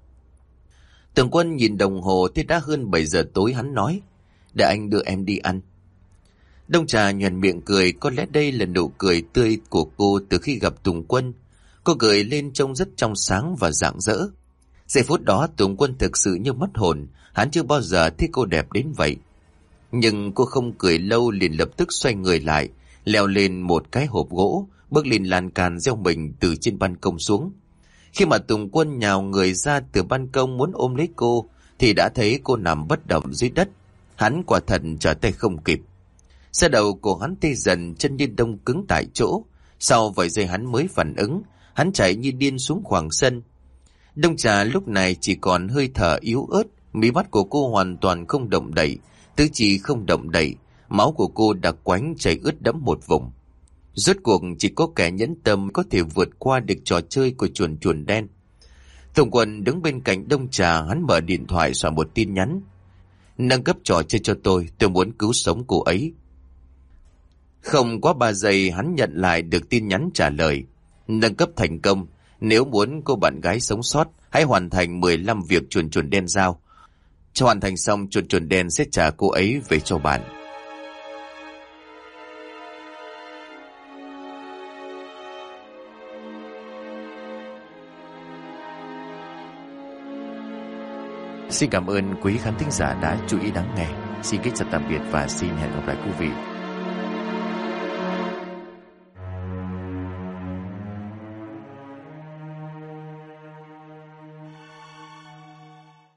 Tường Quân nhìn đồng hồ thì đã hơn 7 giờ tối, hắn nói: "Để anh đưa em đi ăn." Đông Trà nhoẻn miệng cười, có lẽ đây là nụ cười tươi của cô từ khi gặp Tùng Quân. Cô cười lên trông rất trong sáng và rạng rỡ. Giây phút đó Tùng Quân thực sự như mất hồn, hắn chưa bao giờ thấy cô đẹp đến vậy. Nhưng cô không cười lâu, liền lập tức xoay người lại, leo lên một cái hộp gỗ, bước lên lan can gieo mình từ trên ban công xuống. Khi mà Tùng Quân nhào người ra từ ban công muốn ôm lấy cô, thì đã thấy cô nằm bất động dưới đất. Hắn quả thật trở tay không kịp. Xe đầu của hắn tê dần, chân như đông cứng tại chỗ. Sau vài giây hắn mới phản ứng, hắn chạy như điên xuống khoảng sân. Đông Trà lúc này chỉ còn hơi thở yếu ớt, mí mắt của cô hoàn toàn không động đậy, tứ chi không động đậy, máu của cô đặc quánh chảy ướt đẫm một vùng. Rốt cuộc chỉ có kẻ nhẫn tâm có thể vượt qua được trò chơi của chuồn chuồn đen. Tùng Quân đứng bên cạnh Đông Trà, hắn mở điện thoại soạn một tin nhắn. Nâng cấp trò chơi cho tôi muốn cứu sống cô ấy. Không quá 3 giây hắn nhận lại được tin nhắn trả lời. Nâng cấp thành công, nếu muốn cô bạn gái sống sót, hãy hoàn thành 15 việc chuồn chuồn đen giao. Cho hoàn thành xong, chuồn chuồn đen sẽ trả cô ấy về cho bạn. Xin cảm ơn quý khán thính giả đã chú ý lắng nghe. Xin kính chào tạm biệt và xin hẹn gặp lại quý vị